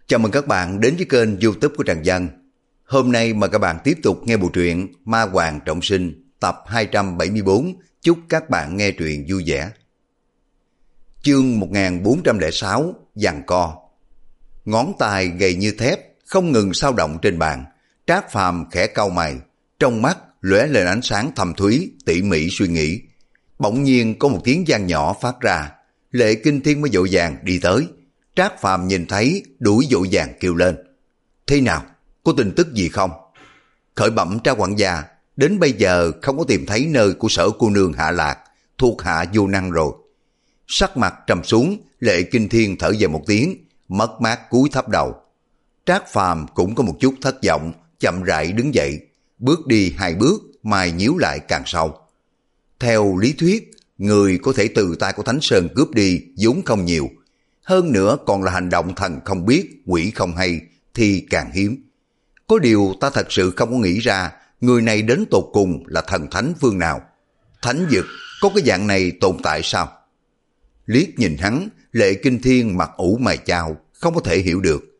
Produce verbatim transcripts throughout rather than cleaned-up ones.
Chào mừng các bạn đến với kênh YouTube của Trần Văn. Hôm nay mời các bạn tiếp tục nghe bộ truyện Ma Hoàng Trọng Sinh tập hai trăm bảy mươi tư. Chúc các bạn nghe truyện vui vẻ. Chương một nghìn bốn trăm lẻ sáu, giằng co. Ngón tay gầy như thép không ngừng xao động trên bàn. Trác Phàm khẽ cau mày, trong mắt lóe lên ánh sáng thâm thúy, tỉ mỉ suy nghĩ. Bỗng nhiên có một tiếng vang nhỏ phát ra. Lệ Kinh Thiên mới vội vàng đi tới. Trác Phàm nhìn thấy đuổi vội vàng kêu lên: thế nào, có tin tức gì không? Khởi bẩm Trác quản gia, đến bây giờ không có tìm thấy nơi của Sở cô nương hạ lạc, thuộc hạ vô năng rồi. Sắc mặt trầm xuống, Lệ Kinh Thiên thở dài một tiếng, mất mát cúi thấp đầu. Trác Phàm cũng có một chút thất vọng, chậm rãi đứng dậy, bước đi hai bước, mày nhíu lại càng sâu. Theo lý thuyết, người có thể từ tay của Thánh Sơn cướp đi vốn không nhiều, hơn nữa còn là hành động thần không biết, quỷ không hay thì càng hiếm. Có điều ta thật sự không có nghĩ ra người này đến tột cùng là thần thánh phương nào. Thánh vực có cái dạng này tồn tại sao? Liếc nhìn hắn, Lệ Kinh Thiên mặt ủ mày chao, không có thể hiểu được.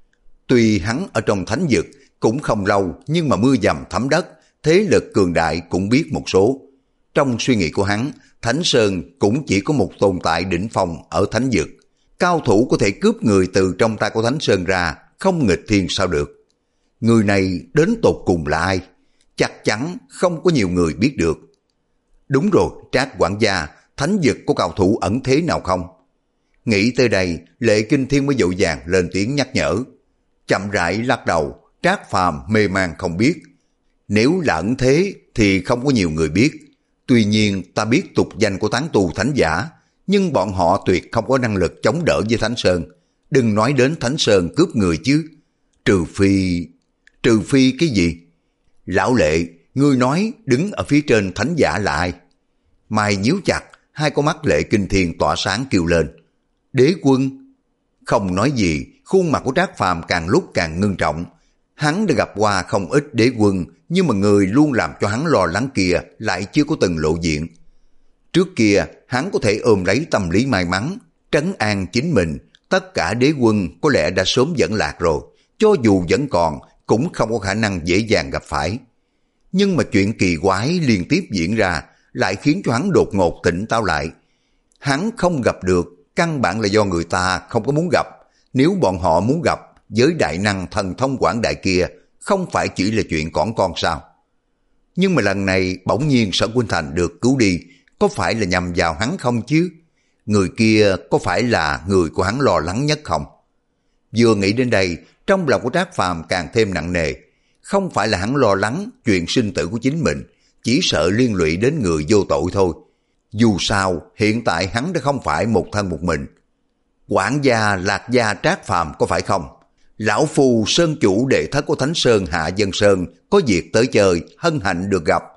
Tuy hắn ở trong thánh vực cũng không lâu, nhưng mà mưa dầm thấm đất, thế lực cường đại cũng biết một số. Trong suy nghĩ của hắn, Thánh Sơn cũng chỉ có một tồn tại đỉnh phong ở thánh vực. Cao thủ có thể cướp người từ trong tay của Thánh Sơn ra, không nghịch thiên sao được. Người này đến tột cùng là ai? Chắc chắn không có nhiều người biết được. Đúng rồi, Trác quản gia, thánh vực có cao thủ ẩn thế nào không? Nghĩ tới đây, Lệ Kinh Thiên mới vội vàng lên tiếng nhắc nhở. Chậm rãi lắc đầu, Trác Phàm mê man không biết. Nếu là ẩn thế thì không có nhiều người biết. Tuy nhiên ta biết tục danh của tán tu thánh giả, nhưng bọn họ tuyệt không có năng lực chống đỡ với Thánh Sơn. Đừng nói đến Thánh Sơn cướp người chứ. Trừ phi... Trừ phi cái gì? Lão Lệ, ngươi nói đứng ở phía trên thánh giả là ai? Mai nhíu chặt, hai con mắt Lệ Kinh Thiên tỏa sáng kêu lên. Đế quân. Không nói gì, khuôn mặt của Trác Phàm càng lúc càng ngưng trọng. Hắn đã gặp qua không ít đế quân, nhưng mà người luôn làm cho hắn lo lắng kia lại chưa có từng lộ diện. Trước kia, hắn có thể ôm lấy tâm lý may mắn, trấn an chính mình. Tất cả đế quân có lẽ đã sớm dẫn lạc rồi, cho dù vẫn còn, cũng không có khả năng dễ dàng gặp phải. Nhưng mà chuyện kỳ quái liên tiếp diễn ra, lại khiến cho hắn đột ngột tỉnh táo lại. Hắn không gặp được, căn bản là do người ta không có muốn gặp. Nếu bọn họ muốn gặp, với đại năng thần thông quảng đại kia, không phải chỉ là chuyện cỏn con sao? Nhưng mà lần này bỗng nhiên Sở Quynh Thành được cứu đi, có phải là nhằm vào hắn không chứ? Người kia có phải là người của hắn lo lắng nhất không? Vừa nghĩ đến đây, trong lòng của Trác Phàm càng thêm nặng nề. Không phải là hắn lo lắng chuyện sinh tử của chính mình, chỉ sợ liên lụy đến người vô tội thôi. Dù sao, hiện tại hắn đã không phải một thân một mình. Quản gia Lạc gia Trác Phàm có phải không? Lão Phu Sơn chủ đệ thất của Thánh Sơn Hạ Dân Sơn có việc tới chơi, hân hạnh được gặp.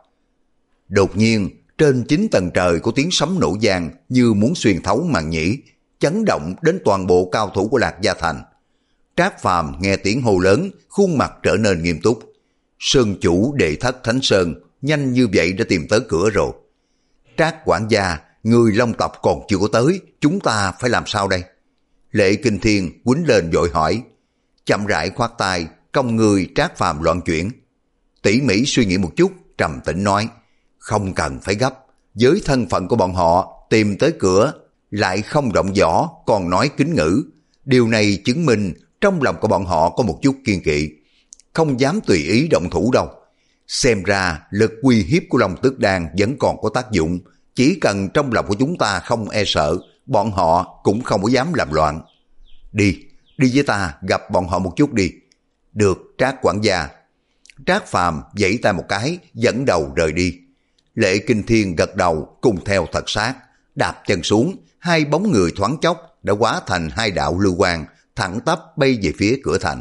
Đột nhiên, trên chín tầng trời có tiếng sấm nổ vang như muốn xuyên thấu màn nhĩ, chấn động đến toàn bộ cao thủ của Lạc Gia Thành. Trác Phàm nghe tiếng hô lớn, khuôn mặt trở nên nghiêm túc. Sơn chủ đệ thất Thánh Sơn nhanh như vậy đã tìm tới cửa rồi. Trác quản gia, người Long tộc còn chưa có tới, chúng ta phải làm sao đây? Lệ Kinh Thiên quýnh lên vội hỏi. Chậm rãi khoát tay, cong người Trác Phàm loạn chuyển. Tỉ mỉ suy nghĩ một chút, trầm tĩnh nói. Không cần phải gấp, với thân phận của bọn họ tìm tới cửa, lại không rộng võ, còn nói kính ngữ. Điều này chứng minh trong lòng của bọn họ có một chút kiên kỵ, không dám tùy ý động thủ đâu. Xem ra lực uy hiếp của Long Tước Đan vẫn còn có tác dụng, chỉ cần trong lòng của chúng ta không e sợ, bọn họ cũng không có dám làm loạn. Đi, đi với ta gặp bọn họ một chút đi. Được, Trác quản gia. Trác Phàm vẫy tay một cái, dẫn đầu rời đi. Lệ Kinh Thiên gật đầu cùng theo thật sát, đạp chân xuống, hai bóng người thoáng chốc đã hóa thành hai đạo lưu quang, thẳng tắp bay về phía cửa thành.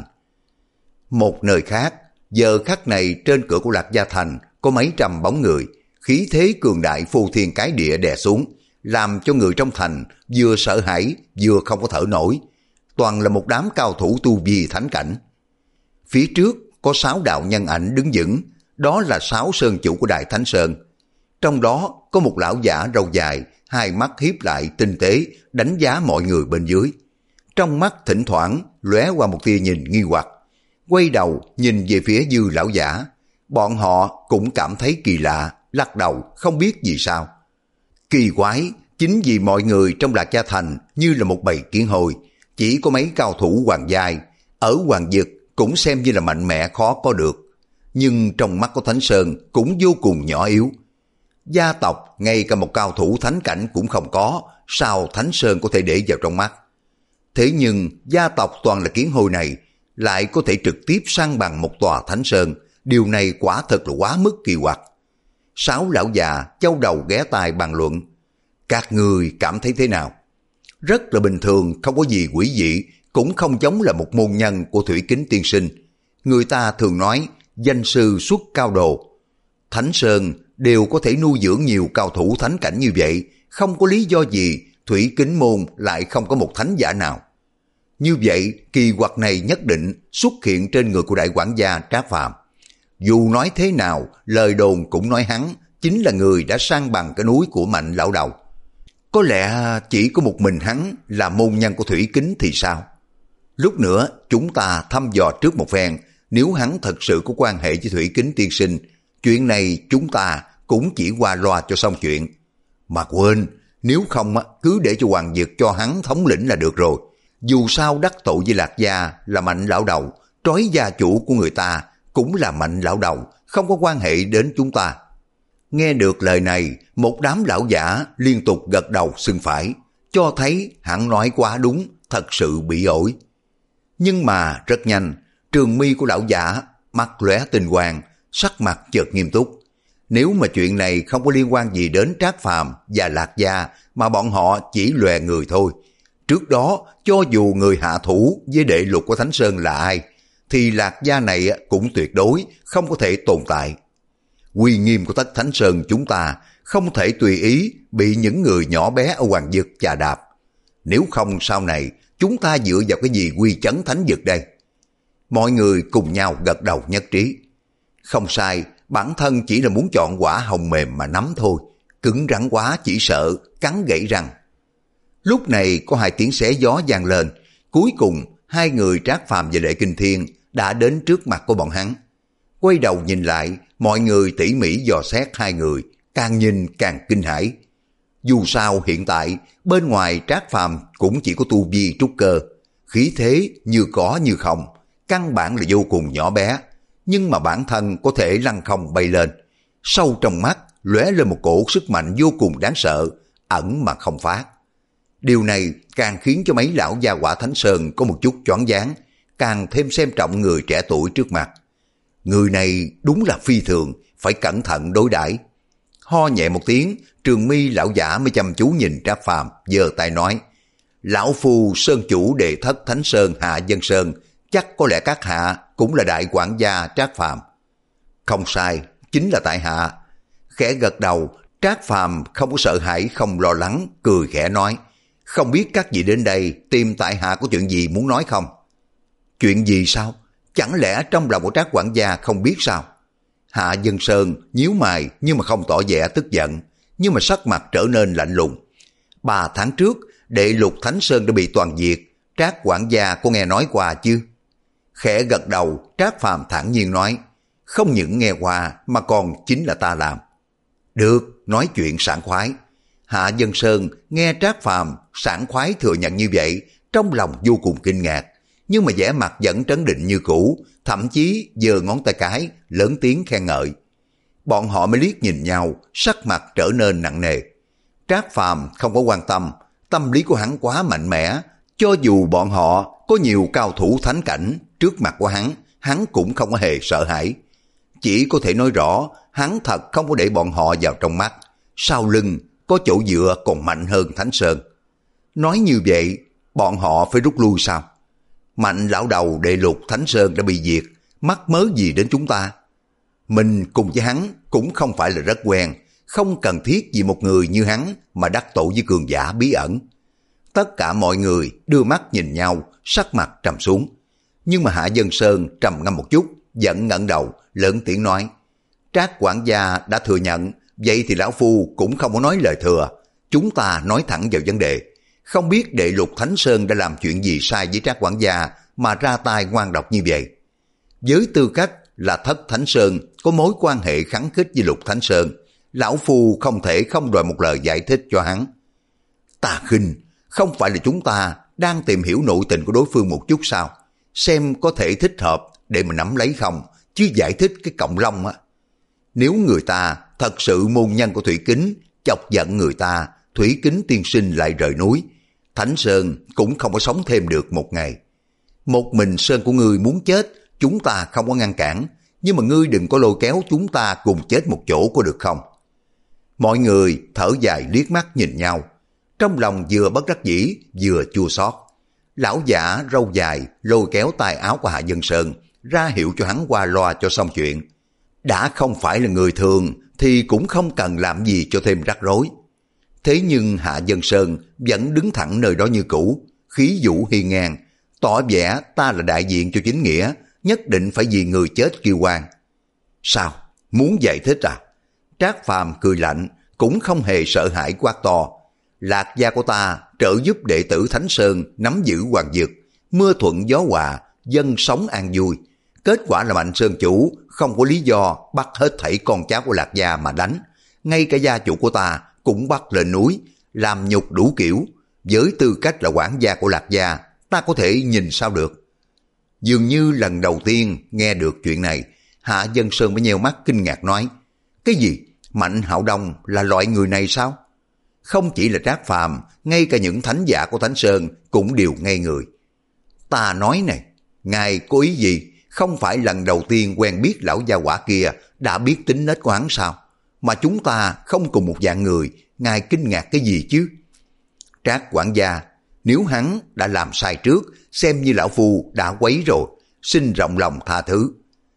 Một nơi khác, giờ khắc này trên cửa của Lạc Gia Thành có mấy trăm bóng người, khí thế cường đại phô thiên cái địa đè xuống, làm cho người trong thành vừa sợ hãi vừa không có thở nổi. Toàn là một đám cao thủ tu vi thánh cảnh. Phía trước có sáu đạo nhân ảnh đứng vững, đó là sáu sơn chủ của Đại Thánh Sơn. Trong đó có một lão giả râu dài, hai mắt hiếp lại tinh tế, đánh giá mọi người bên dưới. trong mắt thỉnh thoảng lóe qua một tia nhìn nghi hoặc. Quay đầu nhìn về phía Dư lão giả, bọn họ cũng cảm thấy kỳ lạ, lắc đầu không biết vì sao. Kỳ quái, chính vì mọi người trong Lạc Gia Thành như là một bầy kiến hồi, chỉ có mấy cao thủ hoàng giai, ở hoàng vực cũng xem như là mạnh mẽ khó có được. Nhưng trong mắt của Thánh Sơn cũng vô cùng nhỏ yếu. Gia tộc ngay cả một cao thủ thánh cảnh cũng không có, sao Thánh Sơn có thể để vào trong mắt? Thế nhưng gia tộc toàn là kiến hồi này lại có thể trực tiếp san bằng một tòa Thánh Sơn, điều này quả thật là quá mức kỳ quặc. Sáu lão già châu đầu ghé tai bàn luận. Các người cảm thấy thế nào? Rất là bình thường, không có gì quỷ dị, cũng không giống là một môn nhân của Thủy Kính tiên sinh. Người ta thường nói danh sư xuất cao đồ. Thánh Sơn đều có thể nuôi dưỡng nhiều cao thủ thánh cảnh như vậy, không có lý do gì Thủy Kính môn lại không có một thánh giả nào. Như vậy kỳ quặc này nhất định xuất hiện trên người của đại quản gia Trác Phàm. Dù nói thế nào, lời đồn cũng nói hắn chính là người đã san bằng cái núi của Mạnh lão đầu. Có lẽ chỉ có một mình hắn là môn nhân của Thủy Kính thì sao? Lúc nữa chúng ta thăm dò trước một phen, nếu hắn thật sự có quan hệ với Thủy Kính tiên sinh, chuyện này chúng ta cũng chỉ qua loa cho xong chuyện. Mà quên, nếu không cứ để cho Hoàng Dực cho hắn thống lĩnh là được rồi. Dù sao đắc tội với Lạc Gia là Mạnh lão đầu, trói gia chủ của người ta cũng là Mạnh lão đầu, không có quan hệ đến chúng ta. Nghe được lời này, một đám lão giả liên tục gật đầu xưng phải, cho thấy hắn nói quá đúng, thật sự bị ổi. Nhưng mà rất nhanh, trường mi của lão giả mắt lóe tinh quang, sắc mặt chợt nghiêm túc. Nếu mà chuyện này không có liên quan gì đến Trác Phàm và Lạc Gia, mà bọn họ chỉ lòe người thôi. Trước đó, cho dù người hạ thủ với đệ lục của Thánh Sơn là ai, thì Lạc Gia này cũng tuyệt đối không có thể tồn tại. Uy nghiêm của tất Thánh Sơn chúng ta không thể tùy ý bị những người nhỏ bé ở Hoàng Dực chà đạp. Nếu không sau này, chúng ta dựa vào cái gì quy chấn Thánh Dực đây? Mọi người cùng nhau gật đầu nhất trí. Không sai, bản thân chỉ là muốn chọn quả hồng mềm mà nắm thôi. Cứng rắn quá chỉ sợ cắn gãy răng. Lúc này có hai tiếng xé gió vang lên. Cuối cùng hai người Trác Phàm và Lệ Kinh Thiên đã đến trước mặt của bọn hắn. Quay đầu nhìn lại, mọi người tỉ mỉ dò xét hai người, càng nhìn càng kinh hãi. Dù sao hiện tại bên ngoài Trác Phàm cũng chỉ có tu vi trúc cơ, khí thế như có như không, căn bản là vô cùng nhỏ bé, nhưng mà bản thân có thể lăng không bay lên. Sâu trong mắt lóe lên một cổ sức mạnh vô cùng đáng sợ, ẩn mà không phát. Điều này càng khiến cho mấy lão gia quả Thánh Sơn có một chút choáng váng, càng thêm xem trọng người trẻ tuổi trước mặt. Người này đúng là phi thường, phải cẩn thận đối đãi. Ho nhẹ một tiếng, trường mi lão giả mới chăm chú nhìn Trác Phàm, giơ tay nói: Lão phu sơn chủ đệ thất Thánh Sơn Hạ Dân Sơn, chắc có lẽ các hạ cũng là đại quản gia Trác Phàm. Không sai, chính là tại hạ. Khẽ gật đầu, Trác Phàm không có sợ hãi, không lo lắng, cười khẽ nói: Không biết các vị đến đây tìm tại hạ có chuyện gì muốn nói không? Chuyện gì sao? Chẳng lẽ trong lòng của Trác quản gia không biết sao? Hạ Dân Sơn nhíu mày nhưng mà không tỏ vẻ tức giận, nhưng mà sắc mặt trở nên lạnh lùng. Ba tháng trước, đệ lục Thánh Sơn đã bị toàn diệt, Trác quản gia có nghe nói qua chứ? Khẽ gật đầu, Trác Phàm thản nhiên nói: Không những nghe qua mà còn chính là ta làm. Được, nói chuyện sảng khoái. Hạ Dân Sơn nghe Trác Phàm sảng khoái thừa nhận như vậy, trong lòng vô cùng kinh ngạc, nhưng mà vẻ mặt vẫn trấn định như cũ, thậm chí giơ ngón tay cái lớn tiếng khen ngợi. Bọn họ mới liếc nhìn nhau, sắc mặt trở nên nặng nề. Trác Phàm không có quan tâm, tâm lý của hắn quá mạnh mẽ, cho dù bọn họ có nhiều cao thủ thánh cảnh trước mặt của hắn, hắn cũng không có hề sợ hãi. Chỉ có thể nói rõ, hắn thật không có để bọn họ vào trong mắt, sau lưng có chỗ dựa còn mạnh hơn Thánh Sơn. Nói như vậy, bọn họ phải rút lui sao? Mạnh lão đầu đệ lục Thánh Sơn đã bị diệt, mắc mớ gì đến chúng ta? Mình cùng với hắn cũng không phải là rất quen, không cần thiết vì một người như hắn mà đắc tội với cường giả bí ẩn. Tất cả mọi người đưa mắt nhìn nhau, sắc mặt trầm xuống. Nhưng mà Hạ Dân Sơn trầm ngâm một chút, giận ngẩng đầu, lớn tiếng nói: Trác quản gia đã thừa nhận, vậy thì lão phu cũng không có nói lời thừa. Chúng ta nói thẳng vào vấn đề. Không biết đệ Lục Thánh Sơn đã làm chuyện gì sai với Trác quản gia mà ra tay ngoan độc như vậy. Với tư cách là Thất Thánh Sơn có mối quan hệ khăng khít với Lục Thánh Sơn, lão phu không thể không đòi một lời giải thích cho hắn. Tà Khinh, không phải là chúng ta đang tìm hiểu nội tình của đối phương một chút sao? Xem có thể thích hợp để mà nắm lấy không, chứ giải thích cái cọng lông á. Nếu người ta thật sự môn nhân của Thủy Kính, chọc giận người ta, Thủy Kính tiên sinh lại rời núi, Thánh Sơn cũng không có sống thêm được một ngày. Một mình Sơn của ngươi muốn chết, chúng ta không có ngăn cản, nhưng mà ngươi đừng có lôi kéo chúng ta cùng chết một chỗ có được không? Mọi người thở dài liếc mắt nhìn nhau, trong lòng vừa bất đắc dĩ vừa chua xót. Lão giả râu dài lôi kéo tay áo của Hạ Dân Sơn, ra hiệu cho hắn qua loa cho xong chuyện. Đã không phải là người thường thì cũng không cần làm gì cho thêm rắc rối. Thế nhưng Hạ Dân Sơn vẫn đứng thẳng nơi đó như cũ, khí vũ hiên ngang, tỏ vẻ ta là đại diện cho chính nghĩa, nhất định phải vì người chết kêu oan. Sao? Muốn giải thích à? Trác Phàm cười lạnh, cũng không hề sợ hãi quát to. Lạc gia của ta trợ giúp đệ tử Thánh Sơn nắm giữ hoàng dược, mưa thuận gió hòa, dân sống an vui. Kết quả là Mạnh Sơn chủ không có lý do bắt hết thảy con cháu của Lạc gia mà đánh. Ngay cả gia chủ của ta cũng bắt lên núi, làm nhục đủ kiểu. Với tư cách là quản gia của Lạc gia, ta có thể nhìn sao được? Dường như lần đầu tiên nghe được chuyện này, Hạ Dân Sơn mới nheo mắt kinh ngạc nói, cái gì? Mạnh Hạo Đông là loại người này sao? Không chỉ là Trác Phàm, ngay cả những thánh giả của Thánh Sơn cũng đều ngây người. Ta nói này, ngài có ý gì? Không phải lần đầu tiên quen biết lão gia hỏa kia đã biết tính nết của hắn sao? Mà chúng ta không cùng một dạng người, ngài kinh ngạc cái gì chứ? Trác quản gia, nếu hắn đã làm sai trước, xem như lão phu đã quấy rồi, xin rộng lòng tha thứ.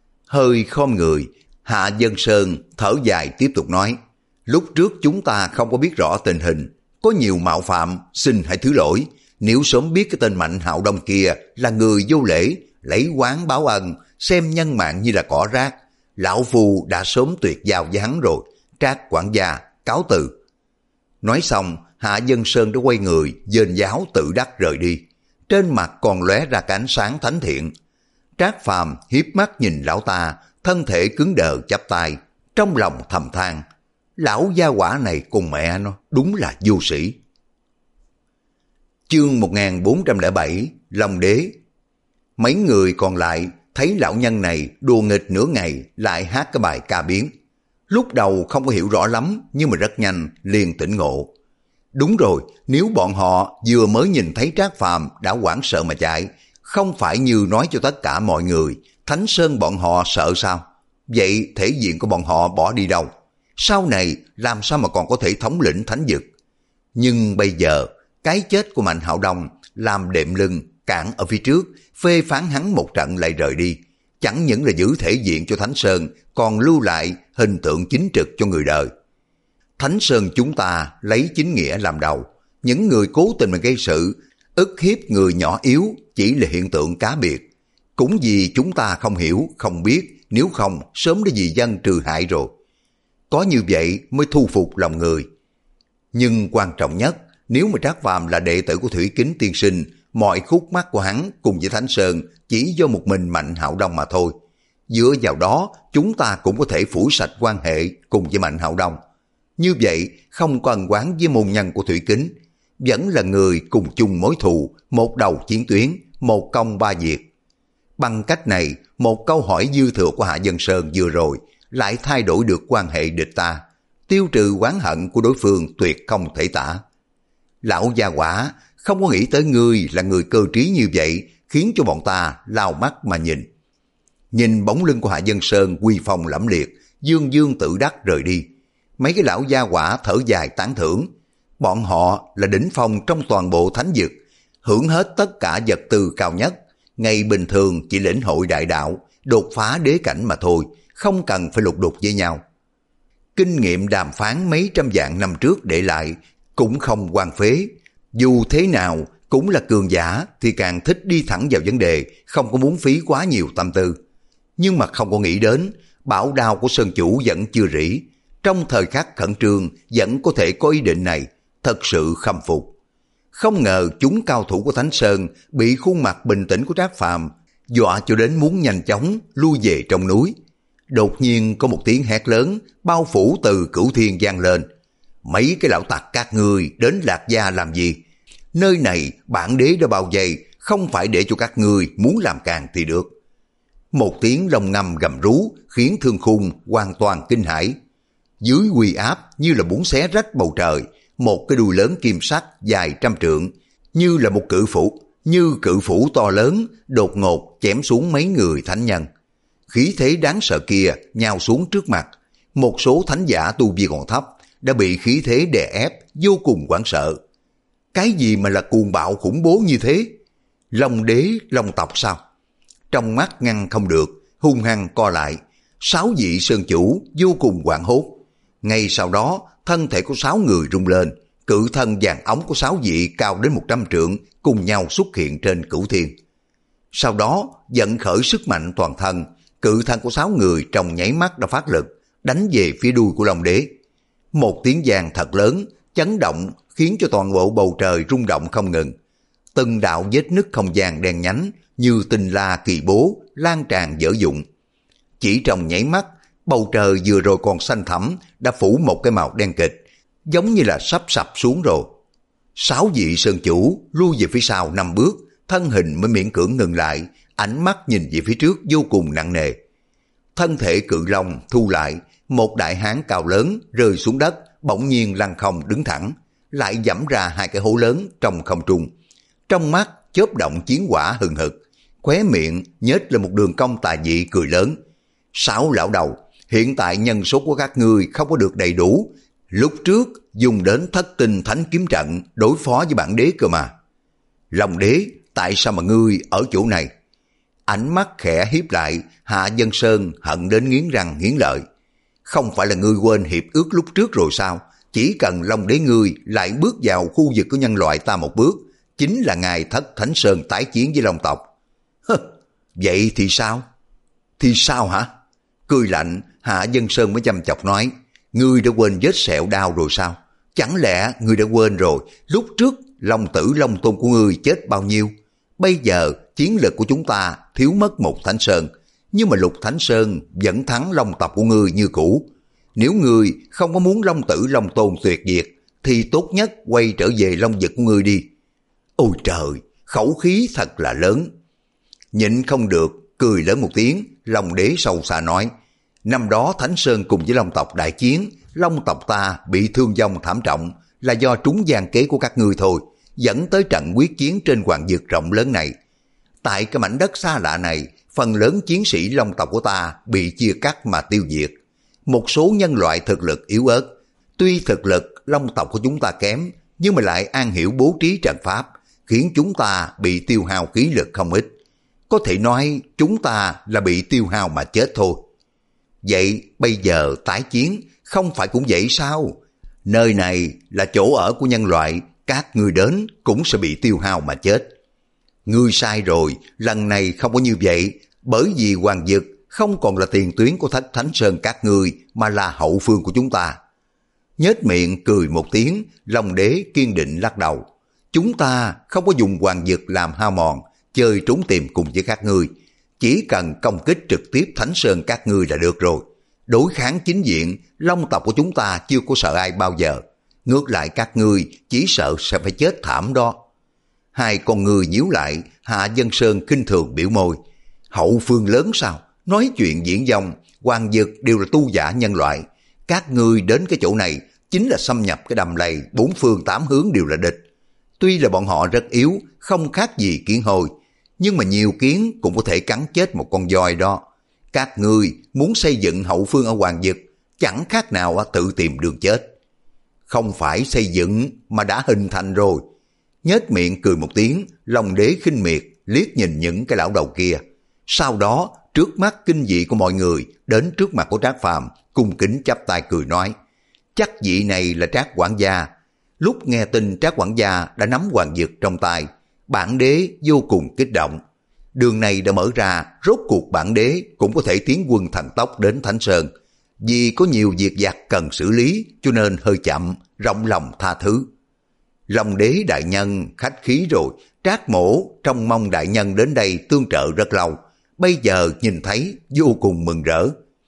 Hơi khom người, Hạ Dân Sơn thở dài tiếp tục nói, lúc trước chúng ta không có biết rõ tình hình, có nhiều mạo phạm, xin hãy thứ lỗi. Nếu sớm biết cái tên Mạnh Hạo Đông kia là người vô lễ, lấy oán báo ân, xem nhân mạng như là cỏ rác, lão phu đã sớm tuyệt giao với hắn rồi. Trác quản gia, cáo từ. Nói xong, Hạ Dân Sơn đã quay người, dên giáo tự đắc rời đi. Trên mặt còn lóe ra cái ánh sáng thánh thiện. Trác Phàm hiếp mắt nhìn lão ta, thân thể cứng đờ chắp tay, trong lòng thầm than, lão gia hỏa này cùng mẹ nó đúng là vô sĩ. Chương một nghìn bốn trăm lẻ bảy, Long Đế. Mấy người còn lại thấy lão nhân này đùa nghịch nửa ngày lại hát cái bài ca biến. Lúc đầu không có hiểu rõ lắm, nhưng mà rất nhanh liền tỉnh ngộ. Đúng rồi, nếu bọn họ vừa mới nhìn thấy Trác Phàm đã hoảng sợ mà chạy, không phải như nói cho tất cả mọi người, Thánh Sơn bọn họ sợ sao? Vậy thể diện của bọn họ bỏ đi đâu? Sau này làm sao mà còn có thể thống lĩnh thánh vực? Nhưng bây giờ, cái chết của Mạnh Hạo Đông làm đệm lưng cản ở phía trước, phê phán hắn một trận lại rời đi. Chẳng những là giữ thể diện cho Thánh Sơn, còn lưu lại hình tượng chính trực cho người đời. Thánh Sơn chúng ta lấy chính nghĩa làm đầu, những người cố tình mà gây sự, ức hiếp người nhỏ yếu chỉ là hiện tượng cá biệt. Cũng vì chúng ta không hiểu, không biết, nếu không sớm đã vì dân trừ hại rồi. Có như vậy mới thu phục lòng người. Nhưng quan trọng nhất, nếu mà Trác Phàm là đệ tử của Thủy Kính tiên sinh, mọi khúc mắc của hắn cùng với Thánh Sơn chỉ do một mình Mạnh Hạo Đông mà thôi. Dựa vào đó, chúng ta cũng có thể phủi sạch quan hệ cùng với Mạnh Hạo Đông. Như vậy, không có ân oán với môn nhân của Thủy Kính, vẫn là người cùng chung mối thù, một đầu chiến tuyến, một công ba việc. Bằng cách này, một câu hỏi dư thừa của Hạ Dân Sơn vừa rồi lại thay đổi được quan hệ địch ta, tiêu trừ oán hận của đối phương tuyệt không thể tả. Lão gia hỏa không có nghĩ tới ngươi là người cơ trí như vậy, khiến cho bọn ta lao mắt mà nhìn. Nhìn bóng lưng của Hạ Dân Sơn uy phong lẫm liệt, dương dương tự đắc rời đi. Mấy cái lão gia hỏa thở dài tán thưởng. Bọn họ là đỉnh phong trong toàn bộ thánh vực, hưởng hết tất cả vật tư cao nhất. Ngày bình thường chỉ lĩnh hội đại đạo, đột phá đế cảnh mà thôi, không cần phải lục đục với nhau. Kinh nghiệm đàm phán mấy trăm vạn năm trước để lại cũng không hoang phế. Dù thế nào cũng là cường giả thì càng thích đi thẳng vào vấn đề, không có muốn phí quá nhiều tâm tư. Nhưng mà không có nghĩ đến, bảo đao của Sơn Chủ vẫn chưa rỉ. Trong thời khắc khẩn trương vẫn có thể có ý định này, thật sự khâm phục. Không ngờ chúng cao thủ của Thánh Sơn bị khuôn mặt bình tĩnh của Trác Phàm dọa cho đến muốn nhanh chóng lui về trong núi. Đột nhiên có một tiếng hét lớn bao phủ từ Cửu Thiên vang lên. Mấy cái lão tặc các ngươi đến Lạc Gia làm gì? Nơi này bản đế đã bao vây, không phải để cho các ngươi muốn làm càng thì được. Một tiếng long ngâm gầm rú khiến Thương Khung hoàn toàn kinh hãi. Dưới uy áp như là muốn xé rách bầu trời, một cái đuôi lớn kim sắc dài trăm trượng, như là một cự phủ, như cự phủ to lớn, đột ngột chém xuống mấy người thánh nhân. Khí thế đáng sợ kia nhào xuống trước mặt, một số thánh giả tu vi còn thấp đã bị khí thế đè ép, vô cùng hoảng sợ. Cái gì mà là cuồng bạo khủng bố như thế? Long đế, long tộc sao? Trong mắt ngăn không được, hung hăng co lại. Sáu vị sơn chủ vô cùng hoảng hốt. Ngay sau đó, thân thể của sáu người rung lên, cự thân vàng ống của sáu vị cao đến một trăm trượng cùng nhau xuất hiện trên Cửu Thiên. Sau đó, vận khởi sức mạnh toàn thân, cự thân của sáu người trong nháy mắt đã phát lực, đánh về phía đuôi của Long đế. Một tiếng vang thật lớn, chấn động khiến cho toàn bộ bầu trời rung động không ngừng. Từng đạo vết nứt không gian đen nhánh như tinh la kỳ bố lan tràn dở dụng. Chỉ trong nháy mắt, bầu trời vừa rồi còn xanh thẳm đã phủ một cái màu đen kịch, giống như là sắp sập xuống rồi. Sáu vị sơn chủ lui về phía sau năm bước, thân hình mới miễn cưỡng ngừng lại, ánh mắt nhìn về phía trước vô cùng nặng nề. Thân thể cự long thu lại, một đại hán cao lớn rơi xuống đất, bỗng nhiên lăn không đứng thẳng, lại giẫm ra hai cái hố lớn trong không trung. Trong mắt chớp động chiến hỏa hừng hực, khóe miệng nhếch lên một đường cong tà dị cười lớn. Sáu lão đầu, hiện tại nhân số của các ngươi không có được đầy đủ. Lúc trước dùng đến thất tinh thánh kiếm trận đối phó với bản đế cơ mà. Long đế, tại sao mà ngươi ở chỗ này? Ánh mắt khẽ hiếp lại, Hạ Dân Sơn hận đến nghiến răng nghiến lợi. Không phải là ngươi quên hiệp ước lúc trước rồi sao? Chỉ cần Long đế ngươi lại bước vào khu vực của nhân loại ta một bước, chính là ngài thất Thánh Sơn tái chiến với Long tộc. Hơ, vậy thì sao? Thì sao hả? Cười lạnh, Hạ Dân Sơn mới chăm chọc nói, ngươi đã quên vết sẹo đau rồi sao? Chẳng lẽ ngươi đã quên rồi, lúc trước Long tử Long tôn của ngươi chết bao nhiêu? Bây giờ chiến lực của chúng ta thiếu mất một Thánh Sơn, nhưng mà Lục Thánh Sơn vẫn thắng Long tộc của ngươi như cũ. Nếu ngươi không có muốn Long tử Long tôn tuyệt diệt, thì tốt nhất quay trở về Long vực của ngươi đi. Ôi trời, khẩu khí thật là lớn. Nhịn không được, cười lớn một tiếng, Long đế sâu xa nói, năm đó Thánh Sơn cùng với Long tộc đại chiến, Long tộc ta bị thương vong thảm trọng là do trúng gian kế của các ngươi thôi, dẫn tới trận quyết chiến trên hoàng vực rộng lớn này. Tại cái mảnh đất xa lạ này, phần lớn chiến sĩ Long tộc của ta bị chia cắt mà tiêu diệt. Một số nhân loại thực lực yếu ớt, tuy thực lực Long tộc của chúng ta kém, nhưng mà lại an hiểu bố trí trận pháp, khiến chúng ta bị tiêu hao khí lực không ít. Có thể nói chúng ta là bị tiêu hao mà chết thôi. Vậy bây giờ tái chiến không phải cũng vậy sao? Nơi này là chỗ ở của nhân loại, các ngươi đến cũng sẽ bị tiêu hao mà chết. Ngươi sai rồi, lần này không có như vậy, bởi vì hoàng vực không còn là tiền tuyến của thất Thánh Sơn các ngươi, mà là hậu phương của chúng ta. Nhếch miệng cười một tiếng, Long đế kiên định lắc đầu. Chúng ta không có dùng hoàng vực làm hao mòn, chơi trốn tìm cùng với các ngươi. Chỉ cần công kích trực tiếp Thánh Sơn các ngươi là được rồi. Đối kháng chính diện, Long tộc của chúng ta chưa có sợ ai bao giờ. Ngược lại các ngươi chỉ sợ sẽ phải chết thảm đó. Hai con người nhíu lại, Hạ Dân Sơn kinh thường biểu môi. Hậu phương lớn sao? Nói chuyện diễn dông, hoàng vực đều là tu giả nhân loại. Các ngươi đến cái chỗ này chính là xâm nhập cái đầm lầy, bốn phương tám hướng đều là địch. Tuy là bọn họ rất yếu, không khác gì kiến hôi, nhưng mà nhiều kiến cũng có thể cắn chết một con voi đó. Các ngươi muốn xây dựng hậu phương ở hoàng vực, chẳng khác nào tự tìm đường chết. Không phải xây dựng mà đã hình thành rồi. Nhếch miệng cười một tiếng, Long đế khinh miệt liếc nhìn những cái lão đầu kia. Sau đó trước mắt kinh dị của mọi người đến trước mặt của Trác Phàm, cung kính chắp tay cười nói, chắc vị này là Trác quản gia. Lúc nghe tin Trác quản gia đã nắm hoàng vực trong tay, bản đế vô cùng kích động. Đường này đã mở ra, rốt cuộc bản đế cũng có thể tiến quân thần tốc đến Thánh Sơn. Vì có nhiều việc vặt cần xử lý cho nên hơi chậm, rộng lòng tha thứ. Long đế đại nhân khách khí rồi, Trác Mỗ trông mong đại nhân đến đây tương trợ rất lâu, bây giờ nhìn thấy vô cùng mừng rỡ.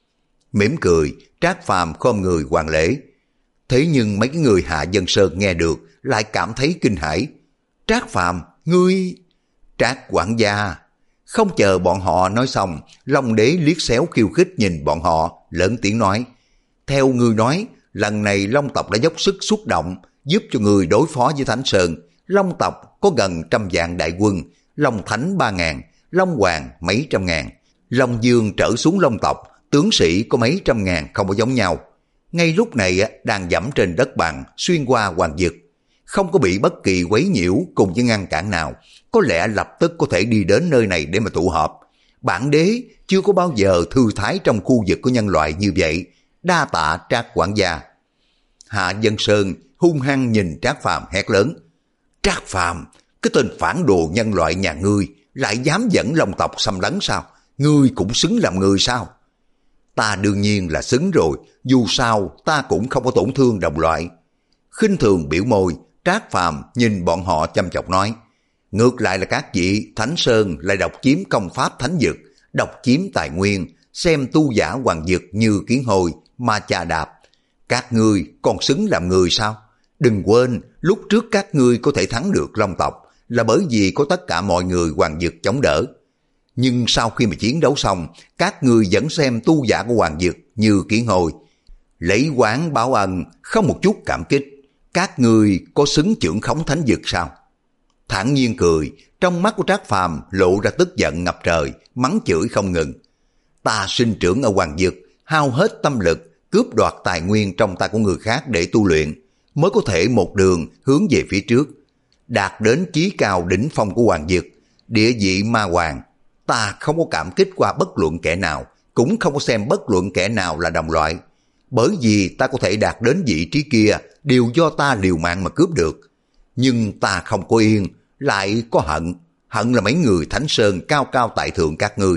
Mỉm cười, Trác Phàm khom người hoàn lễ. Thế nhưng mấy cái người Hạ Dân Sơn nghe được lại cảm thấy kinh hãi. Trác Phàm, ngươi... Trác quản gia. Không chờ bọn họ nói xong, Long đế liếc xéo khiêu khích nhìn bọn họ, lớn tiếng nói. Theo ngươi nói, lần này Long tộc đã dốc sức xúc động, giúp cho người đối phó với Thánh Sơn. Long tộc có gần trăm vạn đại quân, Long Thánh ba ngàn, Long Hoàng mấy trăm ngàn, Long Dương trở xuống Long tộc, tướng sĩ có mấy trăm ngàn không có giống nhau. Ngay lúc này đang dẫm trên đất bằng xuyên qua hoàng vực, không có bị bất kỳ quấy nhiễu cùng với ngăn cản nào, có lẽ lập tức có thể đi đến nơi này để mà tụ họp. Bản đế chưa có bao giờ thư thái trong khu vực của nhân loại như vậy, đa tạ Trác quản gia. Hạ Dân Sơn hung hăng nhìn Trác Phàm hét lớn. Trác Phàm, cái tên phản đồ nhân loại nhà ngươi lại dám dẫn Long tộc xâm lấn sao? Ngươi cũng xứng làm người sao? Ta đương nhiên là xứng rồi, dù sao ta cũng không có tổn thương đồng loại. Khinh thường biểu môi, Trác Phàm nhìn bọn họ chăm chọc nói. Ngược lại là các vị Thánh Sơn lại độc chiếm công pháp thánh dực, độc chiếm tài nguyên, xem tu giả hoàng dực như kiến hồi mà chà đạp. Các ngươi còn xứng làm người sao? Đừng quên, lúc trước các ngươi có thể thắng được Long tộc là bởi vì có tất cả mọi người hoàng dực chống đỡ. Nhưng sau khi mà chiến đấu xong, các ngươi vẫn xem tu giả của hoàng dực như kiến hồi. Lấy oán báo ân, không một chút cảm kích. Các ngươi có xứng trưởng khống thánh dực sao? Thản nhiên cười, trong mắt của Trác Phàm lộ ra tức giận ngập trời, mắng chửi không ngừng. Ta sinh trưởng ở hoàng dực, hao hết tâm lực, cướp đoạt tài nguyên trong tay của người khác để tu luyện, mới có thể một đường hướng về phía trước, đạt đến chí cao đỉnh phong của hoàng dực, địa vị ma hoàng. Ta không có cảm kích qua bất luận kẻ nào, cũng không có xem bất luận kẻ nào là đồng loại, bởi vì ta có thể đạt đến vị trí kia đều do ta liều mạng mà cướp được. Nhưng ta không có yên, lại có hận, hận là mấy người Thánh Sơn cao cao tại thượng các ngươi.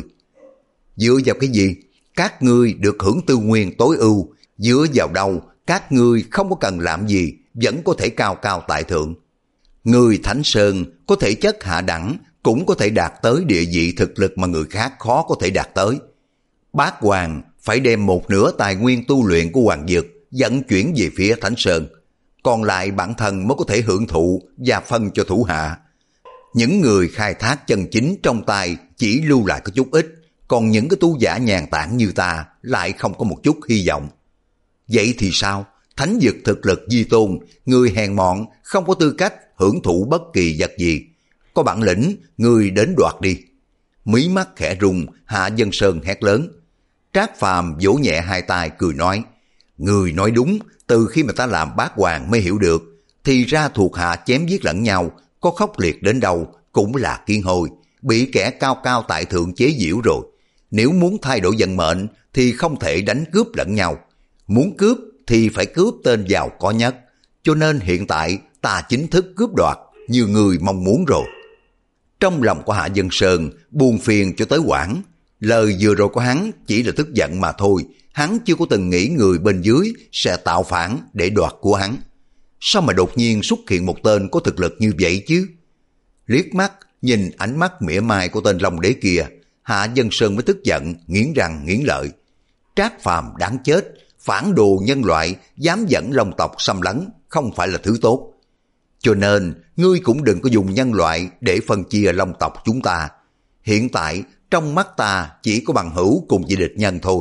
Dựa vào cái gì? Các ngươi được hưởng tư nguyên tối ưu, dựa vào đâu các ngươi không có cần làm gì, vẫn có thể cao cao tại thượng. Người Thánh Sơn có thể chất hạ đẳng, cũng có thể đạt tới địa vị thực lực mà người khác khó có thể đạt tới. Bát Hoàng phải đem một nửa tài nguyên tu luyện của hoàng dực dẫn chuyển về phía Thánh Sơn, còn lại bản thân mới có thể hưởng thụ và phân cho thủ hạ. Những người khai thác chân chính trong tay chỉ lưu lại có chút ít, còn những cái tu giả nhàn tản như ta lại không có một chút hy vọng. Vậy thì sao? Thánh dực thực lực di tôn, người hèn mọn không có tư cách hưởng thụ bất kỳ vật gì. Có bản lĩnh, người đến đoạt đi. Mí mắt khẽ rung, Hạ Dân Sơn hét lớn. Trác Phàm vỗ nhẹ hai tay cười nói. Người nói đúng, từ khi mà ta làm bát hoàng mới hiểu được, thì ra thuộc hạ chém giết lẫn nhau, có khốc liệt đến đâu cũng là kiến hồi, bị kẻ cao cao tại thượng chế giễu rồi. Nếu muốn thay đổi vận mệnh thì không thể đánh cướp lẫn nhau. Muốn cướp thì phải cướp tên giàu có nhất. Cho nên hiện tại ta chính thức cướp đoạt như người mong muốn rồi. Trong lòng của Hạ Dân Sơn buồn phiền cho tới quảng. Lời vừa rồi của hắn chỉ là tức giận mà thôi. Hắn chưa có từng nghĩ người bên dưới sẽ tạo phản để đoạt của hắn. Sao mà đột nhiên xuất hiện một tên có thực lực như vậy chứ? Liếc mắt nhìn ánh mắt mỉa mai của tên Long đế kia, Hạ Dân Sơn mới tức giận, nghiến răng nghiến lợi. Trác Phàm đáng chết, phản đồ nhân loại, dám dẫn Long tộc xâm lấn, không phải là thứ tốt. Cho nên, ngươi cũng đừng có dùng nhân loại để phân chia Long tộc chúng ta. Hiện tại, trong mắt ta chỉ có bằng hữu cùng với địch nhân thôi.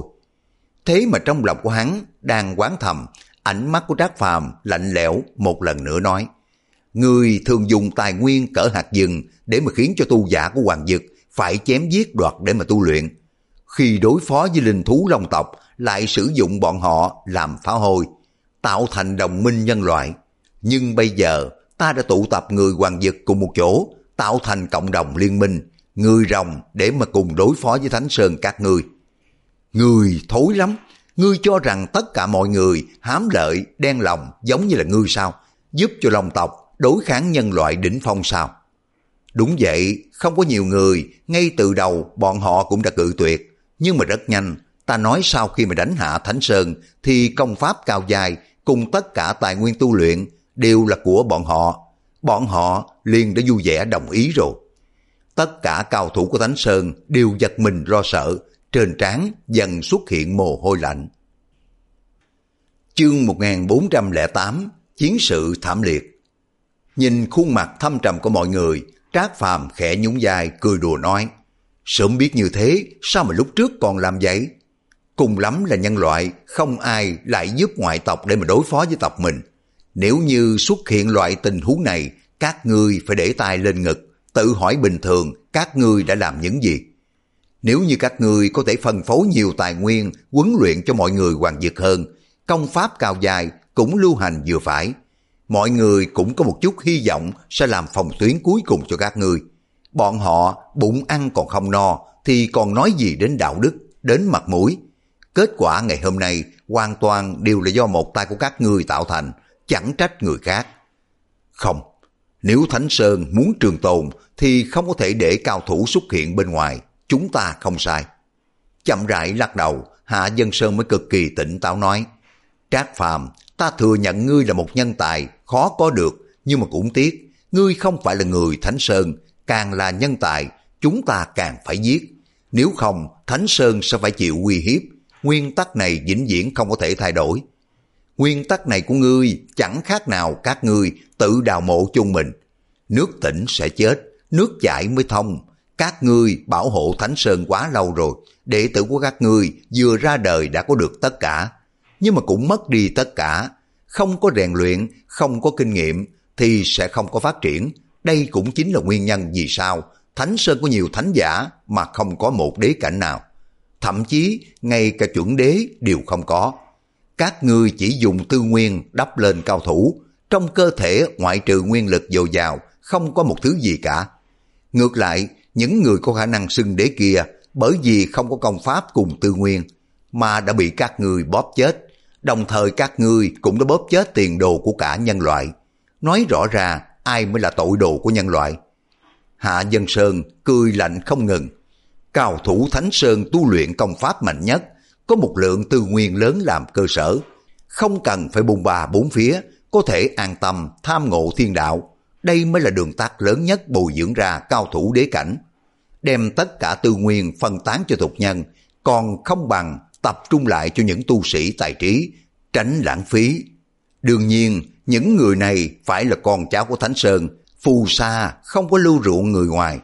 Thế mà trong lòng của hắn đang oán thầm, ánh mắt của Trác Phàm lạnh lẽo một lần nữa nói. Ngươi thường dùng tài nguyên cỡ hạt vừng để mà khiến cho tu giả của hoàng dực phải chém giết đoạt để mà tu luyện. Khi đối phó với linh thú Long tộc lại sử dụng bọn họ làm phá hôi, tạo thành đồng minh nhân loại. Nhưng bây giờ ta đã tụ tập người hoàng dực cùng một chỗ, tạo thành cộng đồng liên minh, người rồng để mà cùng đối phó với Thánh Sơn các ngươi. Ngươi thối lắm, ngươi cho rằng tất cả mọi người hám lợi, đen lòng giống như là ngươi sao? Giúp cho Long tộc đối kháng nhân loại đỉnh phong sao? Đúng vậy, không có nhiều người, ngay từ đầu bọn họ cũng đã cự tuyệt, nhưng mà rất nhanh, ta nói sau khi mà đánh hạ Thánh Sơn thì công pháp cao dài cùng tất cả tài nguyên tu luyện đều là của bọn họ. bọn họ liền đã vui vẻ đồng ý rồi. Tất cả cao thủ của Thánh Sơn đều giật mình lo sợ, trên trán dần xuất hiện mồ hôi lạnh. Chương một nghìn bốn trăm lẻ tám, Chiến sự thảm liệt. Nhìn khuôn mặt thâm trầm của mọi người, Trác Phàm khẽ nhún vai cười đùa nói, sớm biết như thế sao mà lúc trước còn làm vậy? Cùng lắm là nhân loại, không ai lại giúp ngoại tộc để mà đối phó với tộc mình. Nếu như xuất hiện loại tình huống này, các ngươi phải để tay lên ngực, tự hỏi bình thường các ngươi đã làm những gì. Nếu như các ngươi có thể phân phối nhiều tài nguyên, huấn luyện cho mọi người hoàn dược hơn, công pháp cao dài cũng lưu hành vừa phải, mọi người cũng có một chút hy vọng sẽ làm phòng tuyến cuối cùng cho các ngươi. Bọn họ bụng ăn còn không no thì còn nói gì đến đạo đức, đến mặt mũi. Kết quả ngày hôm nay hoàn toàn đều là do một tay của các ngươi tạo thành, chẳng trách người khác. Không, nếu Thánh Sơn muốn trường tồn thì không có thể để cao thủ xuất hiện bên ngoài, chúng ta không sai. Chậm rãi lắc đầu, Hạ Dân Sơn mới cực kỳ tỉnh táo nói, Trác Phàm, ta thừa nhận ngươi là một nhân tài khó có được, nhưng mà cũng tiếc, ngươi không phải là người Thánh Sơn, càng là nhân tài, chúng ta càng phải giết. Nếu không, Thánh Sơn sẽ phải chịu uy hiếp, nguyên tắc này vĩnh viễn không có thể thay đổi. Nguyên tắc này của ngươi chẳng khác nào các ngươi tự đào mộ chung mình. Nước tỉnh sẽ chết, nước chảy mới thông. Các ngươi bảo hộ Thánh Sơn quá lâu rồi, đệ tử của các ngươi vừa ra đời đã có được tất cả, nhưng mà cũng mất đi tất cả. Không có rèn luyện, không có kinh nghiệm thì sẽ không có phát triển. Đây cũng chính là nguyên nhân vì sao Thánh Sơn có nhiều thánh giả mà không có một đế cảnh nào. Thậm chí ngay cả chuẩn đế đều không có. Các ngươi chỉ dùng tư nguyên đắp lên cao thủ, trong cơ thể ngoại trừ nguyên lực dồi dào, không có một thứ gì cả. Ngược lại, những người có khả năng xưng đế kia, bởi vì không có công pháp cùng tư nguyên, mà đã bị các ngươi bóp chết, đồng thời các ngươi cũng đã bóp chết tiền đồ của cả nhân loại. Nói rõ ra, ai mới là tội đồ của nhân loại? Hạ Dân Sơn cười lạnh không ngừng. Cao thủ Thánh Sơn tu luyện công pháp mạnh nhất, có một lượng tư nguyên lớn làm cơ sở, không cần phải bùng bà bốn phía, có thể an tâm tham ngộ thiên đạo. Đây mới là đường tắt lớn nhất bồi dưỡng ra cao thủ đế cảnh. Đem tất cả tư nguyên phân tán cho tục nhân, còn không bằng tập trung lại cho những tu sĩ tài trí, tránh lãng phí. Đương nhiên, những người này phải là con cháu của Thánh Sơn, phù sa không có lưu rượu người ngoài.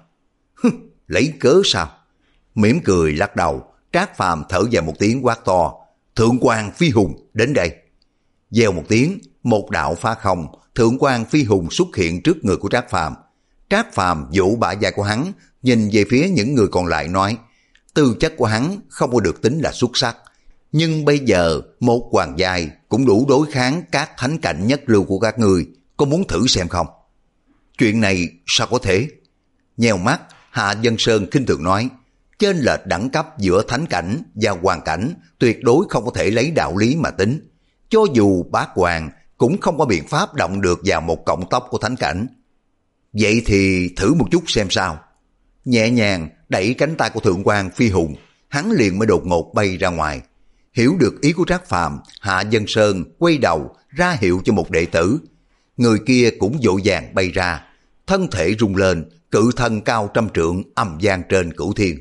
Lấy cớ sao? Mỉm cười lắc đầu, Trác Phàm thở dài một tiếng quát to, Thượng quan Phi Hùng đến đây. Gieo một tiếng, một đạo phá không, Thượng quan Phi Hùng xuất hiện trước người của Trác Phàm. Trác Phàm vỗ bả vai của hắn, nhìn về phía những người còn lại nói, tư chất của hắn không có được tính là xuất sắc, nhưng bây giờ một hoàng giai cũng đủ đối kháng các thánh cảnh nhất lưu của các người, có muốn thử xem không? Chuyện này sao có thể? Nheo mắt, Hạ Dân Sơn khinh thường nói, chênh lệch đẳng cấp giữa thánh cảnh và hoàng cảnh tuyệt đối không có thể lấy đạo lý mà tính. Cho dù bác hoàng cũng không có biện pháp động được vào một cọng tóc của thánh cảnh. Vậy thì thử một chút xem sao. Nhẹ nhàng đẩy cánh tay của Thượng quan Phi Hùng, hắn liền mới đột ngột bay ra ngoài. Hiểu được ý của Trác Phàm, Hạ Dân Sơn quay đầu ra hiệu cho một đệ tử. Người kia cũng vội vàng bay ra, thân thể rung lên, cự thân cao trăm trượng ầm vang trên cửu thiên.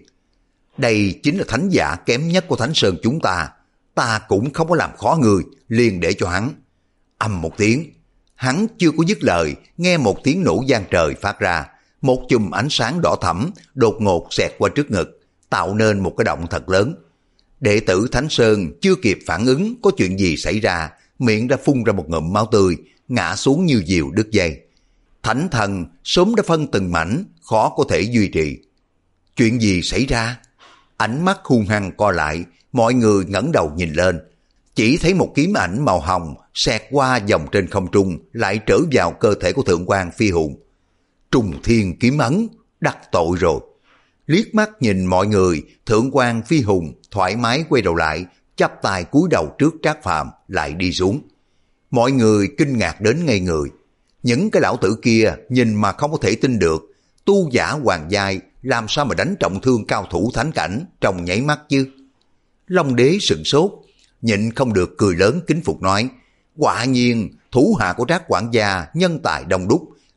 Đây chính là thánh giả kém nhất của Thánh Sơn chúng ta, ta cũng không có làm khó người, liền để cho hắn. Ầm một tiếng, hắn chưa có dứt lời, nghe một tiếng nổ vang trời phát ra, một chùm ánh sáng đỏ thẫm đột ngột xẹt qua trước ngực, tạo nên một cái động thật lớn. Đệ tử Thánh Sơn chưa kịp phản ứng có chuyện gì xảy ra, miệng đã phun ra một ngụm máu tươi, ngã xuống như diều đứt dây. Thánh thần sớm đã phân từng mảnh, khó có thể duy trì. Chuyện gì xảy ra? Ánh mắt hung hăng co lại, mọi người ngẩng đầu nhìn lên, chỉ thấy một kiếm ảnh màu hồng xẹt qua vòng trên không trung, lại trở vào cơ thể của Thượng quan Phi Hùng. Trùng thiên kiếm ấn, đắc tội rồi. Liếc mắt nhìn mọi người, Thượng quan Phi Hùng thoải mái quay đầu lại, chắp tay cúi đầu trước Trác Phàm lại đi xuống. Mọi người kinh ngạc đến ngây người. Những cái lão tử kia nhìn mà không có thể tin được, tu giả hoàng giai làm sao mà đánh trọng thương cao thủ thánh cảnh trong nháy mắt chứ? Long đế sửng sốt, nhịn không được cười lớn kính phục nói, quả nhiên thủ hạ của Trác quản gia nhân tài đông đúc,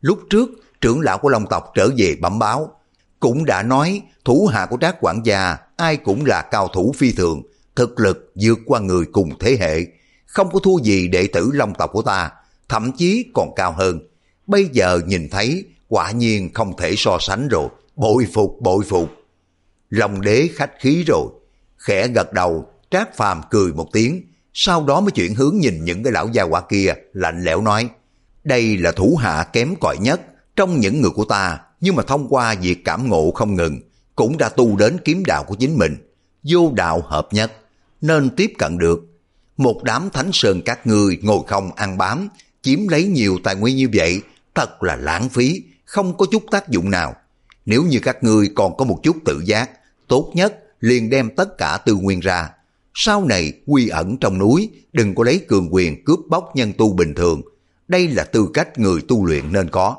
Lúc trước trưởng lão của Long tộc trở về bẩm báo, cũng đã nói thủ hạ của Trác quản gia ai cũng là cao thủ phi thường, thực lực vượt qua người cùng thế hệ, không có thua gì đệ tử Long tộc của ta, thậm chí còn cao hơn. Bây giờ nhìn thấy quả nhiên không thể so sánh rồi, bội phục bội phục. Long đế khách khí rồi, khẽ gật đầu. Trác Phàm cười một tiếng, sau đó mới chuyển hướng nhìn những cái lão gia hỏa kia, lạnh lẽo nói, đây là thủ hạ kém cỏi nhất trong những người của ta, nhưng mà thông qua việc cảm ngộ không ngừng, cũng đã tu đến kiếm đạo của chính mình, vô đạo hợp nhất, nên tiếp cận được. Một đám thánh sơn các ngươi ngồi không ăn bám, chiếm lấy nhiều tài nguyên như vậy, thật là lãng phí, không có chút tác dụng nào. Nếu như các ngươi còn có một chút tự giác, tốt nhất liền đem tất cả tư nguyên ra. Sau này quy ẩn trong núi, đừng có lấy cường quyền cướp bóc nhân tu bình thường. Đây là tư cách người tu luyện nên có.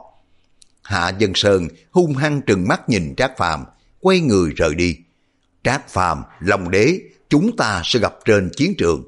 Hạ Dân Sơn hung hăng trừng mắt nhìn Trác Phàm, quay người rời đi. Trác Phàm, Long đế, chúng ta sẽ gặp trên chiến trường.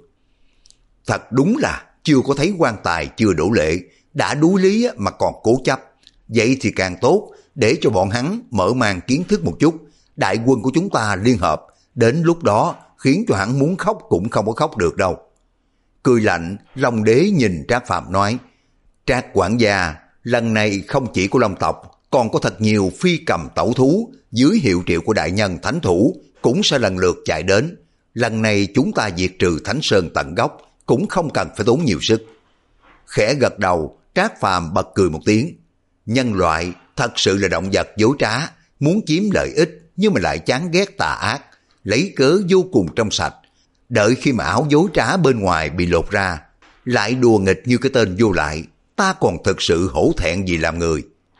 Thật đúng là chưa có thấy quan tài chưa đổ lệ, đã đuối lý mà còn cố chấp. Vậy thì càng tốt, để cho bọn hắn mở mang kiến thức một chút. Đại quân của chúng ta liên hợp, đến lúc đó khiến cho hắn muốn khóc cũng không có khóc được đâu. Cười lạnh, Long đế nhìn Trác Phàm nói, Trác quản gia, lần này không chỉ của Long tộc, còn có thật nhiều phi cầm tẩu thú dưới hiệu triệu của đại nhân thánh thủ cũng sẽ lần lượt chạy đến. Lần này chúng ta diệt trừ Thánh Sơn tận gốc, cũng không cần phải tốn nhiều sức. Khẽ gật đầu, Trác Phàm bật cười một tiếng. Nhân loại thật sự là động vật dối trá, muốn chiếm lợi ích nhưng mà lại chán ghét tà ác, lấy cớ vô cùng trong sạch. Đợi khi mà áo dối trá bên ngoài bị lột ra, lại đùa nghịch như cái tên vô lại, ta còn thực sự hổ thẹn gì làm người.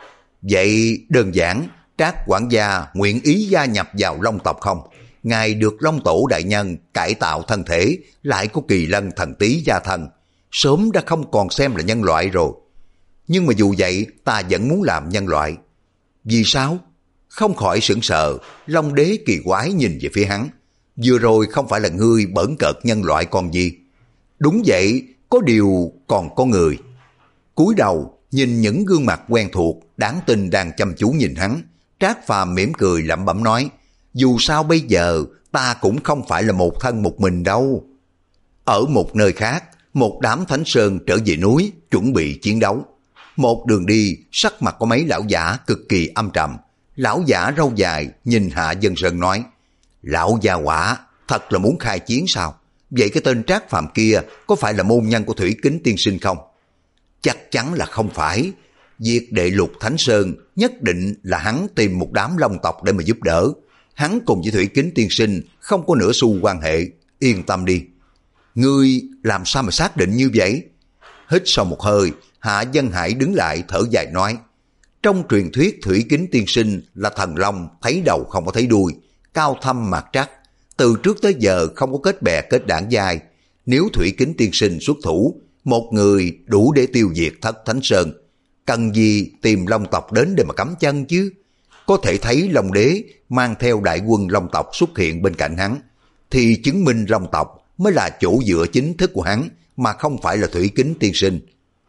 Vậy đơn giản, Trác quản gia nguyện ý gia nhập vào Long tộc không? Ngài được Long tổ đại nhân cải tạo thân thể, lại có kỳ lân thần tí gia thân, sớm đã không còn xem là nhân loại rồi. Nhưng mà dù vậy ta vẫn muốn làm nhân loại. Vì sao? Không khỏi sững sờ, Long đế kỳ quái nhìn về phía hắn. Vừa rồi không phải là ngươi bỡn cợt nhân loại còn gì? Đúng vậy, có điều còn có người. Cúi đầu nhìn những gương mặt quen thuộc đáng tin đang chăm chú nhìn hắn, Trác Phàm mỉm cười lẩm bẩm nói, dù sao bây giờ ta cũng không phải là một thân một mình đâu. Ở một nơi khác, một đám thánh sơn trở về núi chuẩn bị chiến đấu. Một đường đi, sắc mặt có mấy lão giả cực kỳ âm trầm. Lão giả râu dài nhìn Hạ Dân Sơn nói, lão gia hỏa thật là muốn khai chiến sao? Vậy cái tên Trác Phàm kia có phải là môn nhân của Thủy Kính tiên sinh không? Chắc chắn là không phải. Việc đệ lục Thánh Sơn nhất định là hắn tìm một đám long tộc để mà giúp đỡ. Hắn cùng với Thủy Kính tiên sinh không có nửa xu quan hệ, yên tâm đi. Ngươi làm sao mà xác định như vậy? Hít sau một hơi, Hạ Dân Hải đứng lại thở dài nói, trong truyền thuyết Thủy Kính tiên sinh là thần long thấy đầu không có thấy đuôi, cao thâm mạc trắc, từ trước tới giờ không có kết bè kết đảng giai. Nếu Thủy Kính tiên sinh xuất thủ, một người đủ để tiêu diệt thất Thánh Sơn, cần gì tìm long tộc đến để mà cắm chân chứ? Có thể thấy Long đế mang theo đại quân long tộc xuất hiện bên cạnh hắn, thì chứng minh long tộc mới là chỗ dựa chính thức của hắn, mà không phải là Thủy Kính tiên sinh.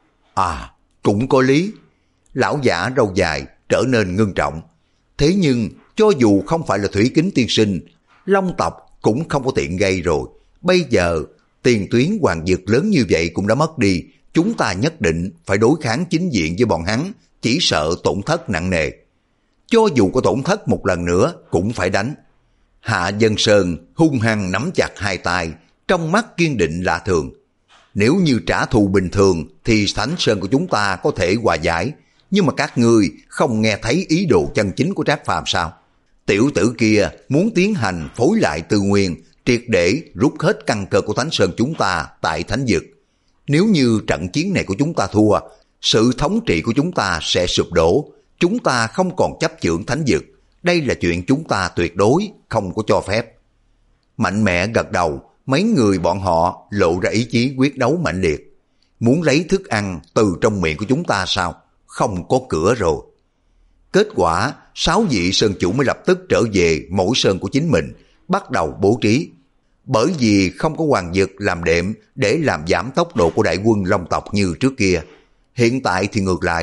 À, cũng có lý. Lão giả râu dài trở nên ngưng trọng. Thế nhưng cho dù không phải là Thủy Kính tiên sinh, long tộc cũng không có tiện gây rồi. Bây giờ tiền tuyến hoàng dược lớn như vậy cũng đã mất đi, chúng ta nhất định phải đối kháng chính diện với bọn hắn, chỉ sợ tổn thất nặng nề. Cho dù có tổn thất một lần nữa cũng phải đánh. Hạ Dân Sơn hung hăng nắm chặt hai tay, trong mắt kiên định lạ thường. Nếu như trả thù bình thường thì Thánh Sơn của chúng ta có thể hòa giải, nhưng mà các ngươi không nghe thấy ý đồ chân chính của Trác Phàm sao? Tiểu tử kia muốn tiến hành phối lại tư nguyên, triệt để rút hết căn cơ của Thánh Sơn chúng ta tại Thánh Vực. Nếu như trận chiến này của chúng ta thua, sự thống trị của chúng ta sẽ sụp đổ, chúng ta không còn chấp chưởng Thánh Vực. Đây là chuyện chúng ta tuyệt đối không có cho phép. Mạnh mẽ gật đầu, mấy người bọn họ lộ ra ý chí quyết đấu mạnh liệt. Muốn lấy thức ăn từ trong miệng của chúng ta sao? Không có cửa rồi. Kết quả, sáu vị sơn chủ mới lập tức trở về mỗi sơn của chính mình, bắt đầu bố trí. Bởi vì không có hoàng dực làm đệm để làm giảm tốc độ của đại quân long tộc như trước kia. Hiện tại thì ngược lại,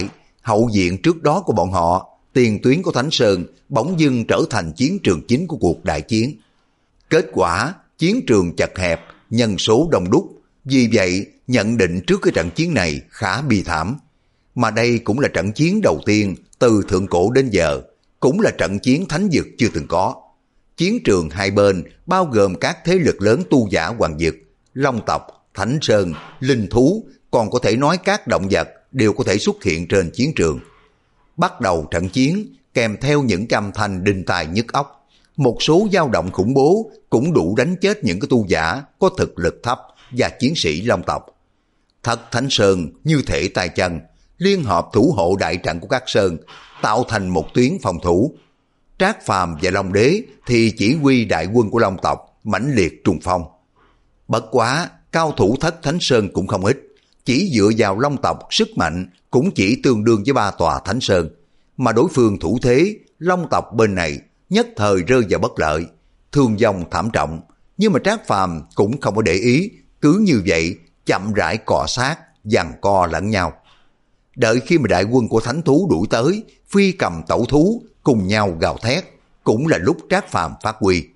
hậu viện trước đó của bọn họ, tiền tuyến của Thánh Sơn bỗng dưng trở thành chiến trường chính của cuộc đại chiến. Kết quả, chiến trường chật hẹp, nhân số đông đúc, vì vậy nhận định trước cái trận chiến này khá bi thảm. Mà đây cũng là trận chiến đầu tiên từ thượng cổ đến giờ, cũng là trận chiến thánh dực chưa từng có. Chiến trường hai bên bao gồm các thế lực lớn tu giả hoàng dực, long tộc, Thánh Sơn, linh thú, còn có thể nói các động vật đều có thể xuất hiện trên chiến trường. Bắt đầu trận chiến kèm theo những âm thanh đinh tai nhức óc, một số dao động khủng bố cũng đủ đánh chết những cái tu giả có thực lực thấp và chiến sĩ long tộc. Thất Thánh Sơn như thể tay chân, liên hợp thủ hộ đại trận của các sơn, tạo thành một tuyến phòng thủ. Trác Phàm và Long Đế thì chỉ huy đại quân của long tộc mãnh liệt trùng phong. Bất quá, cao thủ Thất Thánh Sơn cũng không ít, chỉ dựa vào long tộc sức mạnh cũng chỉ tương đương với ba tòa Thánh Sơn, mà đối phương thủ thế, long tộc bên này nhất thời rơi vào bất lợi, thương vong thảm trọng, nhưng mà Trác Phàm cũng không có để ý, cứ như vậy chậm rãi cọ sát, giằng co lẫn nhau. Đợi khi mà đại quân của thánh thú đuổi tới, phi cầm tẩu thú cùng nhau gào thét, cũng là lúc Trác Phàm phát huy.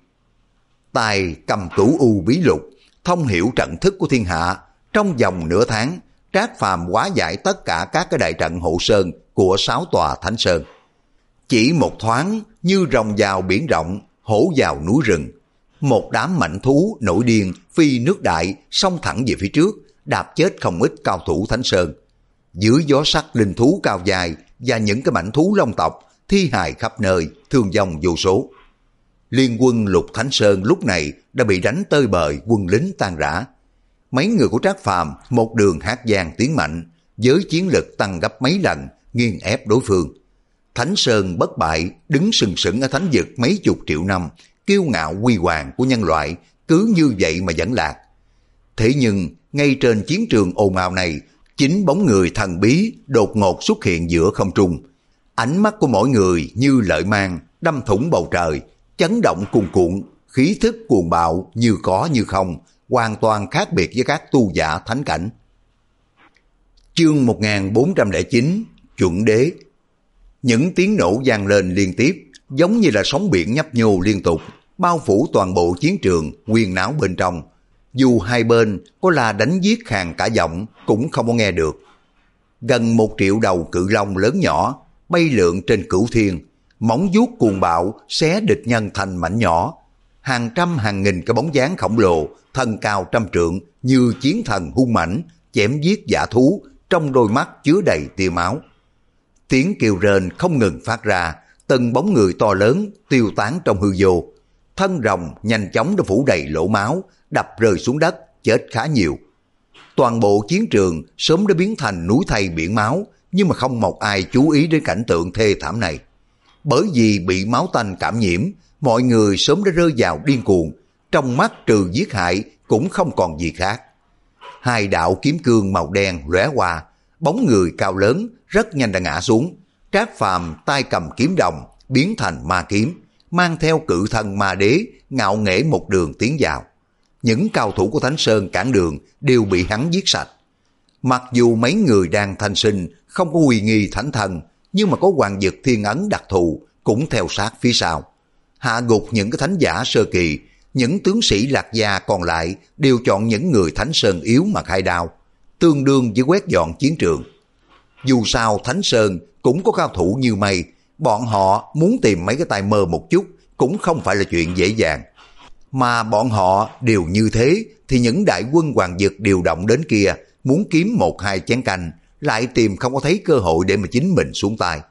Tài cầm cửu u bí lục, thông hiểu trận thức của thiên hạ, trong vòng nửa tháng, Trác Phàm hóa giải tất cả các cái đại trận hộ sơn của sáu tòa Thánh Sơn. Chỉ một thoáng như rồng vào biển rộng, hổ vào núi rừng. Một đám mạnh thú nổi điên phi nước đại xông thẳng về phía trước, đạp chết không ít cao thủ Thánh Sơn. Dưới gió sắt linh thú cao dài và những cái mảnh thú long tộc, thi hài khắp nơi, thương vong vô số. Liên quân Lục Thánh Sơn lúc này đã bị đánh tơi bời, quân lính tan rã. Mấy người của Trác Phàm một đường hát vang tiến mạnh, với chiến lực tăng gấp mấy lần, nghiền ép đối phương. Thánh Sơn bất bại, đứng sừng sững ở thánh vực mấy chục triệu năm, kiêu ngạo huy hoàng của nhân loại, cứ như vậy mà vẫn lạc. Thế nhưng, ngay trên chiến trường ồn ào này, chính bóng người thần bí đột ngột xuất hiện giữa không trung. Ánh mắt của mỗi người như lợi mang, đâm thủng bầu trời, chấn động cuồn cuộn, khí thức cuồng bạo như có như không, hoàn toàn khác biệt với các tu giả thánh cảnh. Chương một nghìn bốn trăm lẻ chín, Chuẩn Đế. Những tiếng nổ vang lên liên tiếp, giống như là sóng biển nhấp nhô liên tục, bao phủ toàn bộ chiến trường, huyên náo bên trong. Dù hai bên có là đánh giết khàn cả giọng, cũng không có nghe được. Gần một triệu đầu cự long lớn nhỏ, bay lượn trên cửu thiên, móng vuốt cuồng bạo, xé địch nhân thành mảnh nhỏ. Hàng trăm hàng nghìn cái bóng dáng khổng lồ, thân cao trăm trượng, như chiến thần hung mãnh, chém giết dã thú, trong đôi mắt chứa đầy tia máu. Tiếng kêu rên không ngừng phát ra, từng bóng người to lớn tiêu tán trong hư vô. Thân rồng nhanh chóng đã phủ đầy lỗ máu, đập rơi xuống đất, chết khá nhiều. Toàn bộ chiến trường sớm đã biến thành núi thây biển máu, nhưng mà không một ai chú ý đến cảnh tượng thê thảm này. Bởi vì bị máu tanh cảm nhiễm, mọi người sớm đã rơi vào điên cuồng, trong mắt trừ giết hại cũng không còn gì khác. Hai đạo kiếm cương màu đen lóe qua, bóng người cao lớn rất nhanh đã ngã xuống. Trác Phàm tay cầm kiếm đồng biến thành ma kiếm, mang theo cự thân ma đế ngạo nghễ một đường tiến vào. Những cao thủ của Thánh Sơn cản đường đều bị hắn giết sạch. Mặc dù mấy người đang thanh sinh không có uy nghi thánh thần, nhưng mà có hoàng dực thiên ấn đặc thù cũng theo sát phía sau. Hạ gục những cái thánh giả sơ kỳ, những tướng sĩ lạc gia còn lại đều chọn những người Thánh Sơn yếu mà khai đao, tương đương với quét dọn chiến trường. Dù sao Thánh Sơn cũng có cao thủ như mây, bọn họ muốn tìm mấy cái tay mơ một chút cũng không phải là chuyện dễ dàng. Mà bọn họ đều như thế thì những đại quân hoàng dực điều động đến kia muốn kiếm một hai chén canh, lại tìm không có thấy cơ hội để mà chính mình xuống tay.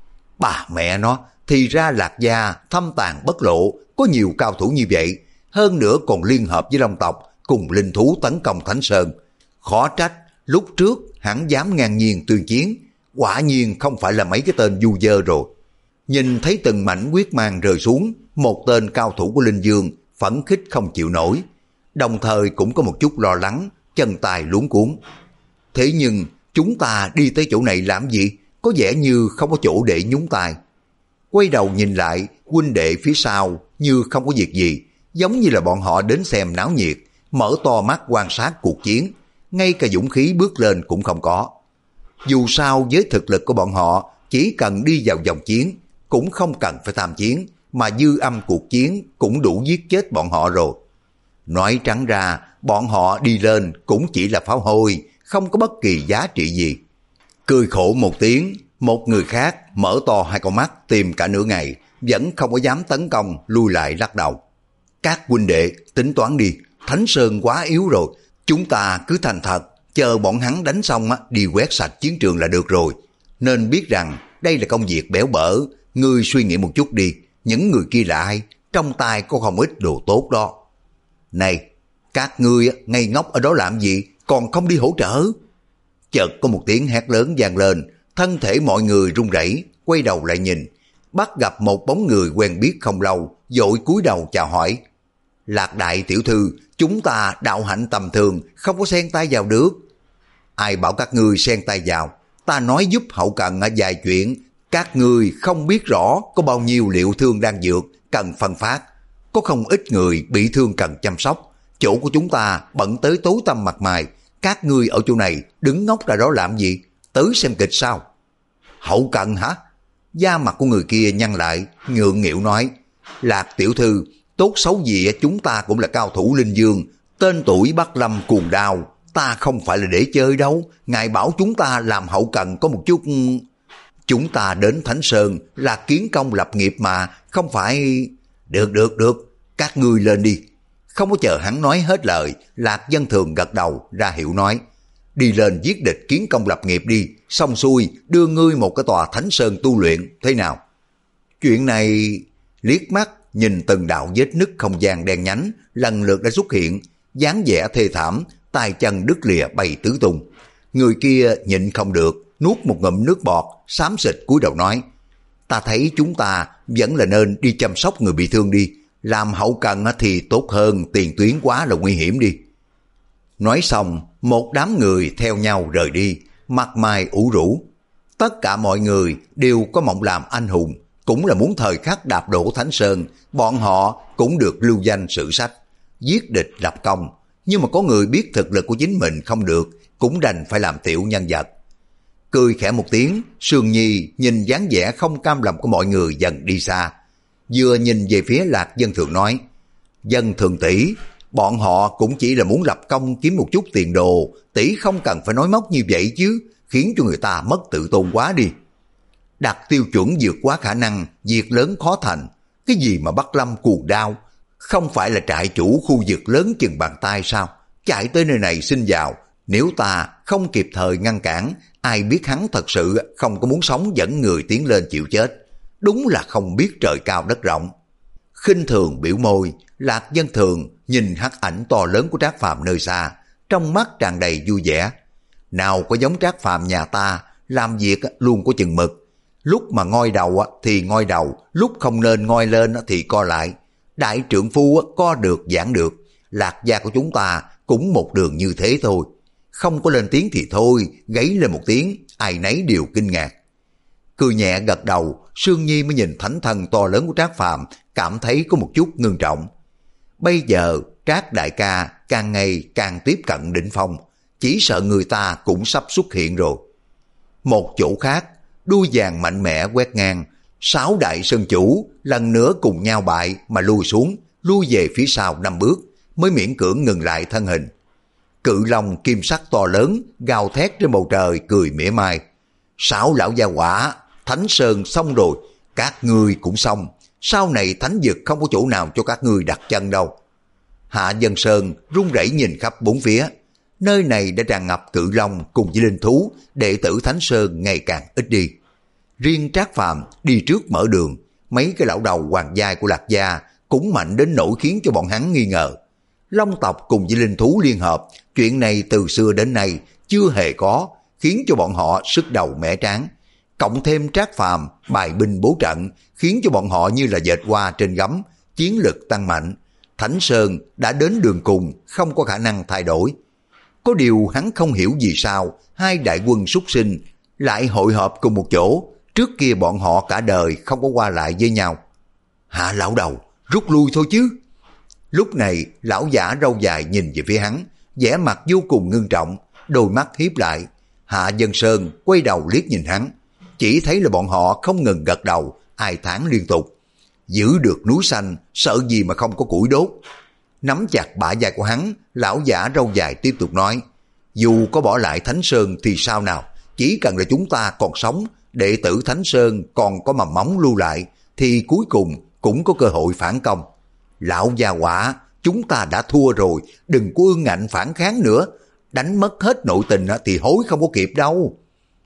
Bà mẹ nó, thì ra Lạc Gia thâm tàn bất lộ, có nhiều cao thủ như vậy, hơn nữa còn liên hợp với Long tộc cùng linh thú tấn công Thánh Sơn. Khó trách lúc trước hắn dám ngang nhiên tuyên chiến, quả nhiên không phải là mấy cái tên du dơ rồi. Nhìn thấy từng mảnh huyết mang rơi xuống, một tên cao thủ của Linh Dương phẫn khích không chịu nổi, đồng thời cũng có một chút lo lắng, chân tay luống cuống. Thế nhưng chúng ta đi tới chỗ này làm gì? Có vẻ như không có chỗ để nhúng tay. Quay đầu nhìn lại, huynh đệ phía sau như không có việc gì, giống như là bọn họ đến xem náo nhiệt, mở to mắt quan sát cuộc chiến, ngay cả dũng khí bước lên cũng không có. Dù sao với thực lực của bọn họ, chỉ cần đi vào vòng chiến, cũng không cần phải tham chiến, mà dư âm cuộc chiến cũng đủ giết chết bọn họ rồi. Nói trắng ra, bọn họ đi lên cũng chỉ là pháo hôi, không có bất kỳ giá trị gì. Cười khổ một tiếng, một người khác mở to hai con mắt tìm cả nửa ngày, vẫn không có dám tấn công, lui lại lắc đầu. Các huynh đệ tính toán đi, Thánh Sơn quá yếu rồi, chúng ta cứ thành thật, chờ bọn hắn đánh xong á, đi quét sạch chiến trường là được rồi. Nên biết rằng đây là công việc béo bở, ngươi suy nghĩ một chút đi, những người kia là ai, trong tay có không ít đồ tốt đó. Này, các ngươi ngây ngốc ở đó làm gì, còn không đi hỗ trợ? Chợt có một tiếng hét lớn vang lên, thân thể mọi người run rẩy, quay đầu lại nhìn, bắt gặp một bóng người quen biết không lâu, vội cúi đầu chào hỏi. Lạc đại tiểu thư, chúng ta đạo hạnh tầm thường, không có xen tay vào được. Ai bảo các ngươi xen tay vào, ta nói giúp hậu cần ở vài chuyện, các ngươi không biết rõ có bao nhiêu liệu thương đang dược, cần phân phát. Có không ít người bị thương cần chăm sóc, chỗ của chúng ta bận tới tối tăm mặt mày, các ngươi ở chỗ này đứng ngốc ra đó làm gì, tới xem kịch sao? Hậu cần hả? Da mặt của người kia nhăn lại, ngượng nghịu nói, Lạc tiểu thư, tốt xấu gì chúng ta cũng là cao thủ linh dương, tên tuổi Bắc Lâm cuồng đao, ta không phải là để chơi đâu, ngài bảo chúng ta làm hậu cần có một chút... Chúng ta đến Thánh Sơn là kiến công lập nghiệp mà, không phải... Được được được, các ngươi lên đi. Không có chờ hắn nói hết lời, Lạc Dân Thường gật đầu ra hiệu nói, đi lên giết địch kiến công lập nghiệp đi, xong xuôi đưa ngươi một cái tòa Thánh Sơn tu luyện, thế nào? Chuyện này... Liếc mắt nhìn từng đạo vết nứt không gian đen nhánh lần lượt đã xuất hiện, dáng vẻ thê thảm, tay chân đứt lìa bay tứ tung. Người kia nhịn không được, nuốt một ngụm nước bọt, xám xịt cúi đầu nói, ta thấy chúng ta vẫn là nên đi chăm sóc người bị thương đi, làm hậu cần thì tốt hơn, tiền tuyến quá là nguy hiểm đi. Nói xong, một đám người theo nhau rời đi, mặt mày ủ rũ. Tất cả mọi người đều có mộng làm anh hùng, cũng là muốn thời khắc đạp đổ Thánh Sơn, bọn họ cũng được lưu danh sử sách, giết địch lập công. Nhưng mà có người biết thực lực của chính mình không được, cũng đành phải làm tiểu nhân vật. Cười khẽ một tiếng, Sương Nhi nhìn dáng vẻ không cam lòng của mọi người dần đi xa. Vừa nhìn về phía Lạc Dân Thường nói, Dân Thường tỷ, bọn họ cũng chỉ là muốn lập công kiếm một chút tiền đồ, tỷ không cần phải nói móc như vậy chứ, khiến cho người ta mất tự tôn quá đi. Đặt tiêu chuẩn vượt quá khả năng, việc lớn khó thành. Cái gì mà Bắc Lâm cuồng đao, không phải là trại chủ khu vực lớn chừng bàn tay sao? Chạy tới nơi này xin vào, nếu ta không kịp thời ngăn cản, ai biết hắn thật sự không có muốn sống dẫn người tiến lên chịu chết. Đúng là không biết trời cao đất rộng. Khinh thường biểu môi, Lạc Dân Thường nhìn hắc ảnh to lớn của Trác Phàm nơi xa, trong mắt tràn đầy vui vẻ. Nào có giống Trác Phàm nhà ta, làm việc luôn có chừng mực. Lúc mà ngoi đầu thì ngoi đầu, lúc không nên ngoi lên thì co lại. Đại trượng phu co được giảng được, Lạc gia của chúng ta cũng một đường như thế thôi. Không có lên tiếng thì thôi, gáy lên một tiếng, ai nấy đều kinh ngạc. Cười nhẹ gật đầu, Sương Nhi mới nhìn thánh thần to lớn của Trác Phàm, cảm thấy có một chút ngưng trọng. Bây giờ Trác đại ca càng ngày càng tiếp cận đỉnh phong, chỉ sợ người ta cũng sắp xuất hiện rồi. Một chỗ khác, đuôi vàng mạnh mẽ quét ngang, sáu đại sơn chủ lần nữa cùng nhau bại mà lui xuống, lui về phía sau năm bước, mới miễn cưỡng ngừng lại thân hình. Cự long kim sắc to lớn gào thét trên bầu trời cười mỉa mai. Sáu lão gia quả, Thánh Sơn xong rồi, các ngươi cũng xong, sau này thánh vực không có chỗ nào cho các ngươi đặt chân đâu. Hạ Dân Sơn run rẩy nhìn khắp bốn phía, nơi này đã tràn ngập cự long cùng với linh thú, đệ tử Thánh Sơn ngày càng ít đi. Riêng Trác Phàm đi trước mở đường, mấy cái lão đầu hoàng giai của Lạc gia cũng mạnh đến nỗi khiến cho bọn hắn nghi ngờ. Long tộc cùng với linh thú liên hợp, chuyện này từ xưa đến nay chưa hề có, khiến cho bọn họ sức đầu mẻ trán. Cộng thêm Trác Phàm bài binh bố trận, khiến cho bọn họ như là dệt hoa trên gấm, chiến lực tăng mạnh. Thánh Sơn đã đến đường cùng, không có khả năng thay đổi. Có điều hắn không hiểu vì sao hai đại quân súc sinh lại hội họp cùng một chỗ, trước kia bọn họ cả đời không có qua lại với nhau. Hạ lão đầu, rút lui thôi chứ. Lúc này lão giả râu dài nhìn về phía hắn, vẻ mặt vô cùng ngưng trọng, đôi mắt hiếp lại. Hạ Dân Sơn quay đầu liếc nhìn hắn, chỉ thấy là bọn họ không ngừng gật đầu, ai thán liên tục. Giữ được núi xanh, sợ gì mà không có củi đốt. Nắm chặt bả vai của hắn, lão giả râu dài tiếp tục nói, dù có bỏ lại Thánh Sơn thì sao nào, chỉ cần là chúng ta còn sống, đệ tử Thánh Sơn còn có mầm móng lưu lại, thì cuối cùng cũng có cơ hội phản công. Lão gia hỏa, chúng ta đã thua rồi, đừng có ương ngạnh phản kháng nữa, đánh mất hết nội tình thì hối không có kịp đâu.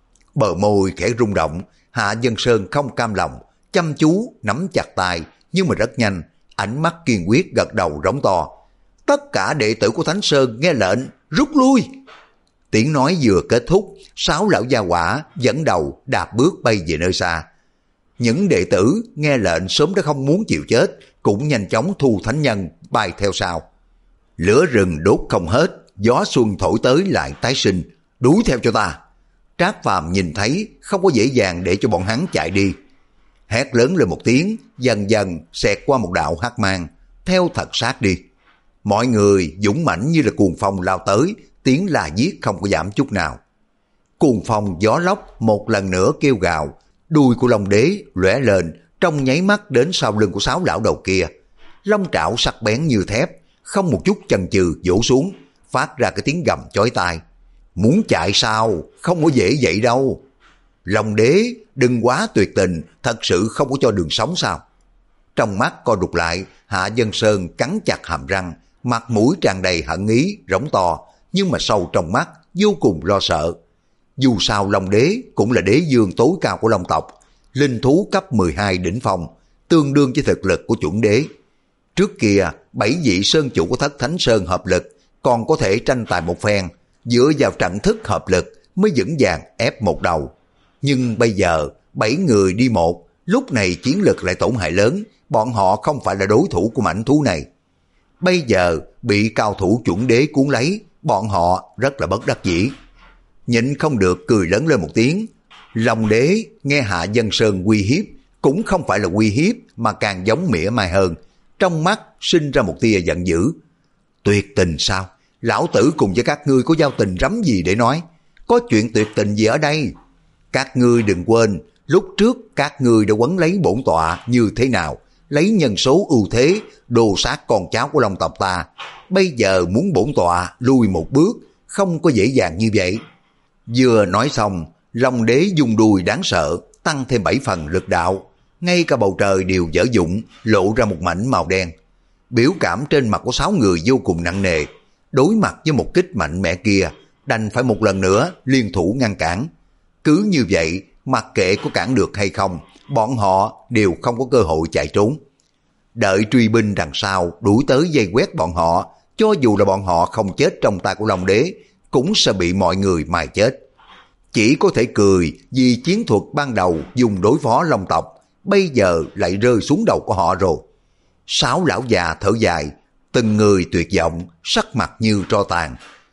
Bờ môi khẽ rung động, Hạ Dân Sơn không cam lòng, chăm chú nắm chặt tay, nhưng mà rất nhanh, ánh mắt kiên quyết gật đầu rống to. Tất cả đệ tử của Thánh Sơn nghe lệnh, rút lui. Tiếng nói vừa kết thúc, sáu lão gia hỏa dẫn đầu đạp bước bay về nơi xa. Những đệ tử nghe lệnh sớm đã không muốn chịu chết, cũng nhanh chóng thu thánh nhân bay theo sau. Lửa rừng đốt không hết, gió xuân thổi tới lại tái sinh, đuổi theo cho ta. Trác Phàm nhìn thấy không có dễ dàng để cho bọn hắn chạy đi. Hét lớn lên một tiếng, dần dần xẹt qua một đạo hắc mang, theo thật sát đi. Mọi người dũng mãnh như là cuồng phong lao tới, tiếng là giết không có giảm chút nào. Cuồng phong gió lốc một lần nữa kêu gào, đuôi của Long Đế lóe lên, trong nháy mắt đến sau lưng của sáu lão đầu kia. Long trảo sắc bén như thép, không một chút chần chừ vỗ xuống, phát ra cái tiếng gầm chói tai. Muốn chạy sao? Không có dễ vậy đâu. Long Đế, đừng quá tuyệt tình, thật sự không có cho đường sống sao? Trong mắt co rụt lại, Hạ Dân Sơn cắn chặt hàm răng, mặt mũi tràn đầy hận ý, rống to, nhưng mà sâu trong mắt vô cùng lo sợ. Dù sao Long Đế cũng là đế dương tối cao của Long tộc, linh thú cấp mười hai đỉnh phong, tương đương với thực lực của chuẩn đế. Trước kia, bảy vị sơn chủ của Thất Thánh Sơn hợp lực, còn có thể tranh tài một phen, dựa vào trận thức hợp lực mới vững vàng ép một đầu. Nhưng bây giờ, bảy người đi một, lúc này chiến lực lại tổn hại lớn, bọn họ không phải là đối thủ của mãnh thú này. Bây giờ, bị cao thủ chuẩn đế cuốn lấy, bọn họ rất là bất đắc dĩ. Nhịn không được cười lớn lên một tiếng. Long Đế nghe Hạ Dân Sơn uy hiếp, cũng không phải là uy hiếp mà càng giống mỉa mai hơn. Trong mắt sinh ra một tia giận dữ. Tuyệt tình sao? Lão tử cùng với các ngươi có giao tình rắm gì để nói? Có chuyện tuyệt tình gì ở đây? Các ngươi đừng quên, lúc trước các ngươi đã quấn lấy bổn tọa như thế nào, lấy nhân số ưu thế, đồ sát con cháu của Long tộc ta. Bây giờ muốn bổn tọa lùi một bước, không có dễ dàng như vậy. Vừa nói xong, Long Đế dùng đùi đáng sợ, tăng thêm bảy phần lực đạo. Ngay cả bầu trời đều dở dụng, lộ ra một mảnh màu đen. Biểu cảm trên mặt của sáu người vô cùng nặng nề. Đối mặt với một kích mạnh mẽ kia, đành phải một lần nữa liên thủ ngăn cản. Cứ như vậy, mặc kệ có cản được hay không, bọn họ đều không có cơ hội chạy trốn. Đợi truy binh đằng sau đuổi tới vây quét bọn họ, cho dù là bọn họ không chết trong tay của Long Đế, cũng sẽ bị mọi người mài chết. Chỉ có thể cười vì chiến thuật ban đầu dùng đối phó Long tộc, bây giờ lại rơi xuống đầu của họ rồi. Sáu lão già thở dài, từng người tuyệt vọng, sắc mặt như tro tàn.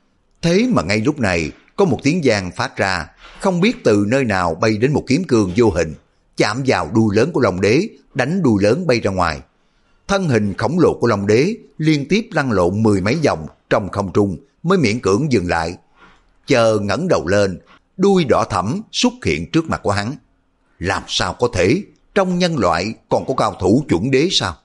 Thế mà ngay lúc này, có một tiếng vang phát ra, không biết từ nơi nào bay đến một kiếm cương vô hình, chạm vào đuôi lớn của Long Đế, đánh đuôi lớn bay ra ngoài. Thân hình khổng lồ của Long Đế liên tiếp lăn lộn mười mấy vòng trong không trung mới miễn cưỡng dừng lại. Chờ ngẩng đầu lên, đuôi đỏ thẫm xuất hiện trước mặt của hắn. Làm sao có thể, trong nhân loại còn có cao thủ chuẩn đế sao?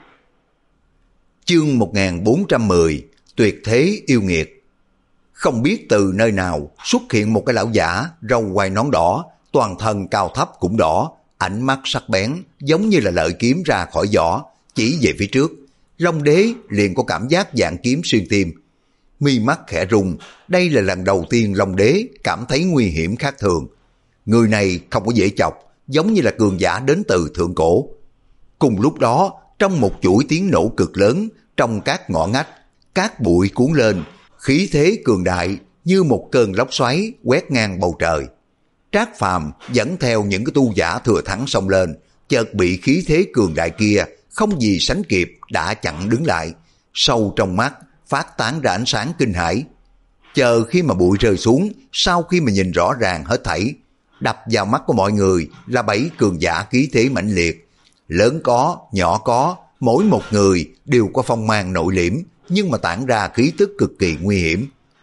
Chương một nghìn bốn trăm mười, tuyệt thế yêu nghiệt. Không biết từ nơi nào xuất hiện một cái lão giả râu quai nón đỏ, toàn thân cao thấp cũng đỏ, ánh mắt sắc bén giống như là lợi kiếm ra khỏi vỏ, chỉ về phía trước. Long Đế liền có cảm giác dạng kiếm xuyên tim. Mi mắt khẽ rung, đây là lần đầu tiên Long Đế cảm thấy nguy hiểm khác thường. Người này không có dễ chọc, giống như là cường giả đến từ thượng cổ. Cùng lúc đó, trong một chuỗi tiếng nổ cực lớn, trong các ngõ ngách, cát bụi cuốn lên, khí thế cường đại như một cơn lốc xoáy quét ngang bầu trời. Trác Phàm dẫn theo những cái tu giả thừa thắng xông lên, chợt bị khí thế cường đại kia không gì sánh kịp đã chặn đứng lại, sâu trong mắt phát tán ra ánh sáng kinh hãi. Chờ khi mà bụi rơi xuống, sau khi mà nhìn rõ ràng hết thảy, đập vào mắt của mọi người là bảy cường giả khí thế mãnh liệt, lớn có, nhỏ có, mỗi một người đều có phong mang nội liễm, nhưng mà tản ra khí tức cực kỳ nguy hiểm.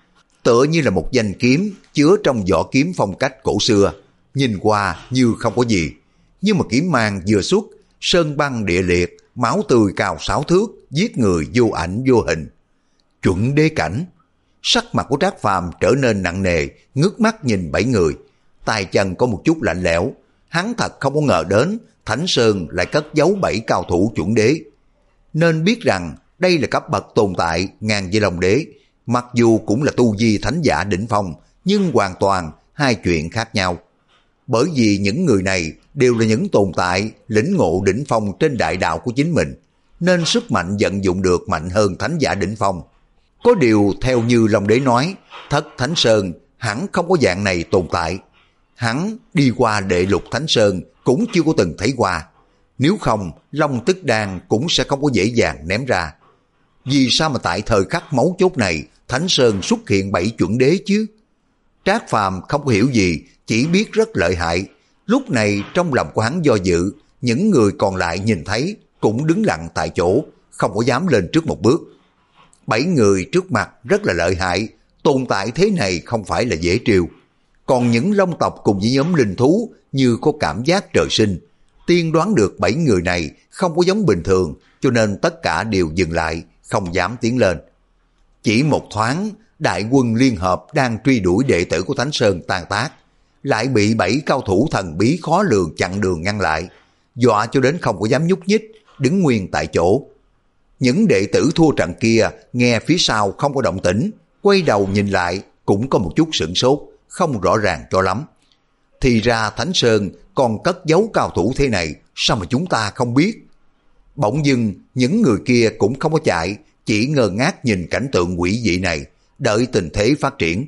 tựa như là một danh kiếm chứa trong vỏ kiếm phong cách cổ xưa, nhìn qua như không có gì. Nhưng mà kiếm mang vừa xuất, sơn băng địa liệt, máu tươi cao sáu thước, giết người vô ảnh vô hình. Chuẩn đế cảnh. Sắc mặt của Trác Phàm trở nên nặng nề, ngước mắt nhìn bảy người. Tay chân có một chút lạnh lẽo. Hắn thật không có ngờ đến Thánh Sơn lại cất giấu bảy cao thủ chuẩn đế. Nên biết rằng đây là cấp bậc tồn tại ngang với Long Đế. Mặc dù cũng là tu vi thánh giả đỉnh phong, nhưng hoàn toàn hai chuyện khác nhau. Bởi vì những người này đều là những tồn tại lĩnh ngộ đỉnh phong trên đại đạo của chính mình, nên sức mạnh vận dụng được mạnh hơn thánh giả đỉnh phong. Có điều theo như Long Đế nói, Thất Thánh Sơn hẳn không có dạng này tồn tại. Hắn đi qua đệ lục Thánh Sơn cũng chưa có từng thấy qua. Nếu không, Long Tức Đan cũng sẽ không có dễ dàng ném ra. Vì sao mà tại thời khắc mấu chốt này Thánh Sơn xuất hiện bảy chuẩn đế chứ? Trác Phàm không có hiểu gì, chỉ biết rất lợi hại. Lúc này trong lòng của hắn do dự, những người còn lại nhìn thấy cũng đứng lặng tại chỗ, không có dám lên trước một bước. Bảy người trước mặt rất là lợi hại, tồn tại thế này không phải là dễ trêu. Còn những long tộc cùng với nhóm linh thú như có cảm giác trời sinh, tiên đoán được bảy người này không có giống bình thường, cho nên tất cả đều dừng lại, không dám tiến lên. Chỉ một thoáng, đại quân liên hợp đang truy đuổi đệ tử của Thánh Sơn tan tác, lại bị bảy cao thủ thần bí khó lường chặn đường ngăn lại, dọa cho đến không có dám nhúc nhích, đứng nguyên tại chỗ. Những đệ tử thua trận kia nghe phía sau không có động tĩnh, quay đầu nhìn lại cũng có một chút sửng sốt, không rõ ràng cho lắm. Thì ra Thánh Sơn còn cất giấu cao thủ thế này, sao mà chúng ta không biết? Bỗng dưng những người kia cũng không có chạy, chỉ ngơ ngác nhìn cảnh tượng quỷ dị này, đợi tình thế phát triển.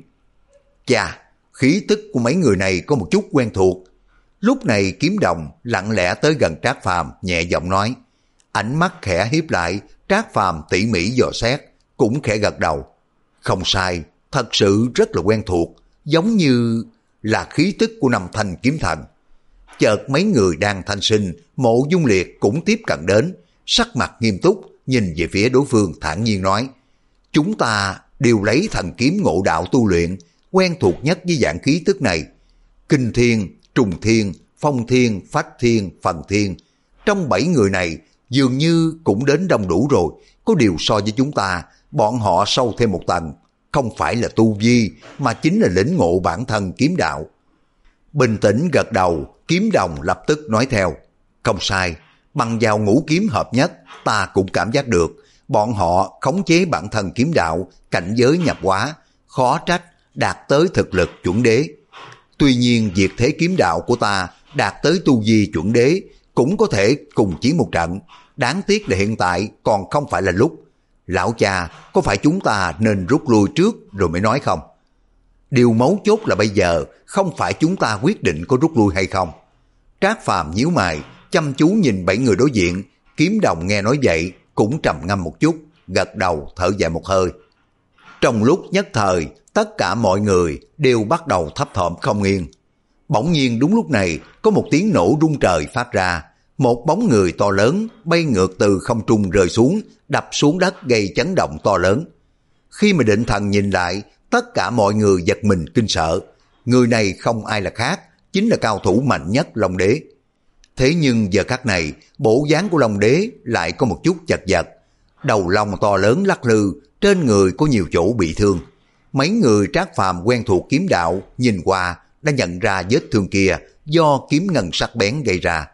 Chà, khí tức của mấy người này có một chút quen thuộc. Lúc này Kiếm Đồng lặng lẽ tới gần Trác Phàm, nhẹ giọng nói. Ánh mắt khẽ hiếp lại, Trác Phàm tỉ mỉ dò xét, cũng khẽ gật đầu. Không sai, thật sự rất là quen thuộc, giống như là khí tức của năm thanh kiếm thần. Chợt mấy người đang thanh sinh, Mộ Dung Liệt cũng tiếp cận đến, sắc mặt nghiêm túc, nhìn về phía đối phương thản nhiên nói. Chúng ta đều lấy thần kiếm ngộ đạo tu luyện, quen thuộc nhất với dạng khí tức này. Kinh thiên, trùng thiên, phong thiên, phách thiên, phần thiên. Trong bảy người này, dường như cũng đến đông đủ rồi, có điều so với chúng ta, bọn họ sâu thêm một tầng, không phải là tu vi, mà chính là lĩnh ngộ bản thân kiếm đạo. Bình tĩnh gật đầu, Kiếm Đồng lập tức nói theo. Không sai, bằng vào ngũ kiếm hợp nhất, ta cũng cảm giác được, bọn họ khống chế bản thân kiếm đạo, cảnh giới nhập hóa, khó trách đạt tới thực lực chuẩn đế. Tuy nhiên việc thế kiếm đạo của ta đạt tới tu vi chuẩn đế, cũng có thể cùng chiến một trận, đáng tiếc là hiện tại còn không phải là lúc. Lão cha, có phải chúng ta nên rút lui trước rồi mới nói không? Điều mấu chốt là bây giờ không phải chúng ta quyết định có rút lui hay không. Trác Phàm nhíu mày, chăm chú nhìn bảy người đối diện. Kiếm Đồng nghe nói vậy cũng trầm ngâm một chút, gật đầu thở dài một hơi. Trong lúc nhất thời, tất cả mọi người đều bắt đầu thấp thỏm không yên. Bỗng nhiên đúng lúc này có một tiếng nổ rung trời phát ra, một bóng người to lớn bay ngược từ không trung rơi xuống, đập xuống đất gây chấn động to lớn. Khi mà định thần nhìn lại, tất cả mọi người giật mình kinh sợ. Người này không ai là khác, chính là cao thủ mạnh nhất Long Đế. Thế nhưng giờ khắc này, bộ dáng của Long Đế lại có một chút chật vật. Đầu long to lớn lắc lư, trên người có nhiều chỗ bị thương. Mấy người Trác Phàm quen thuộc kiếm đạo, nhìn qua đã nhận ra vết thương kia do kiếm ngân sắc bén gây ra.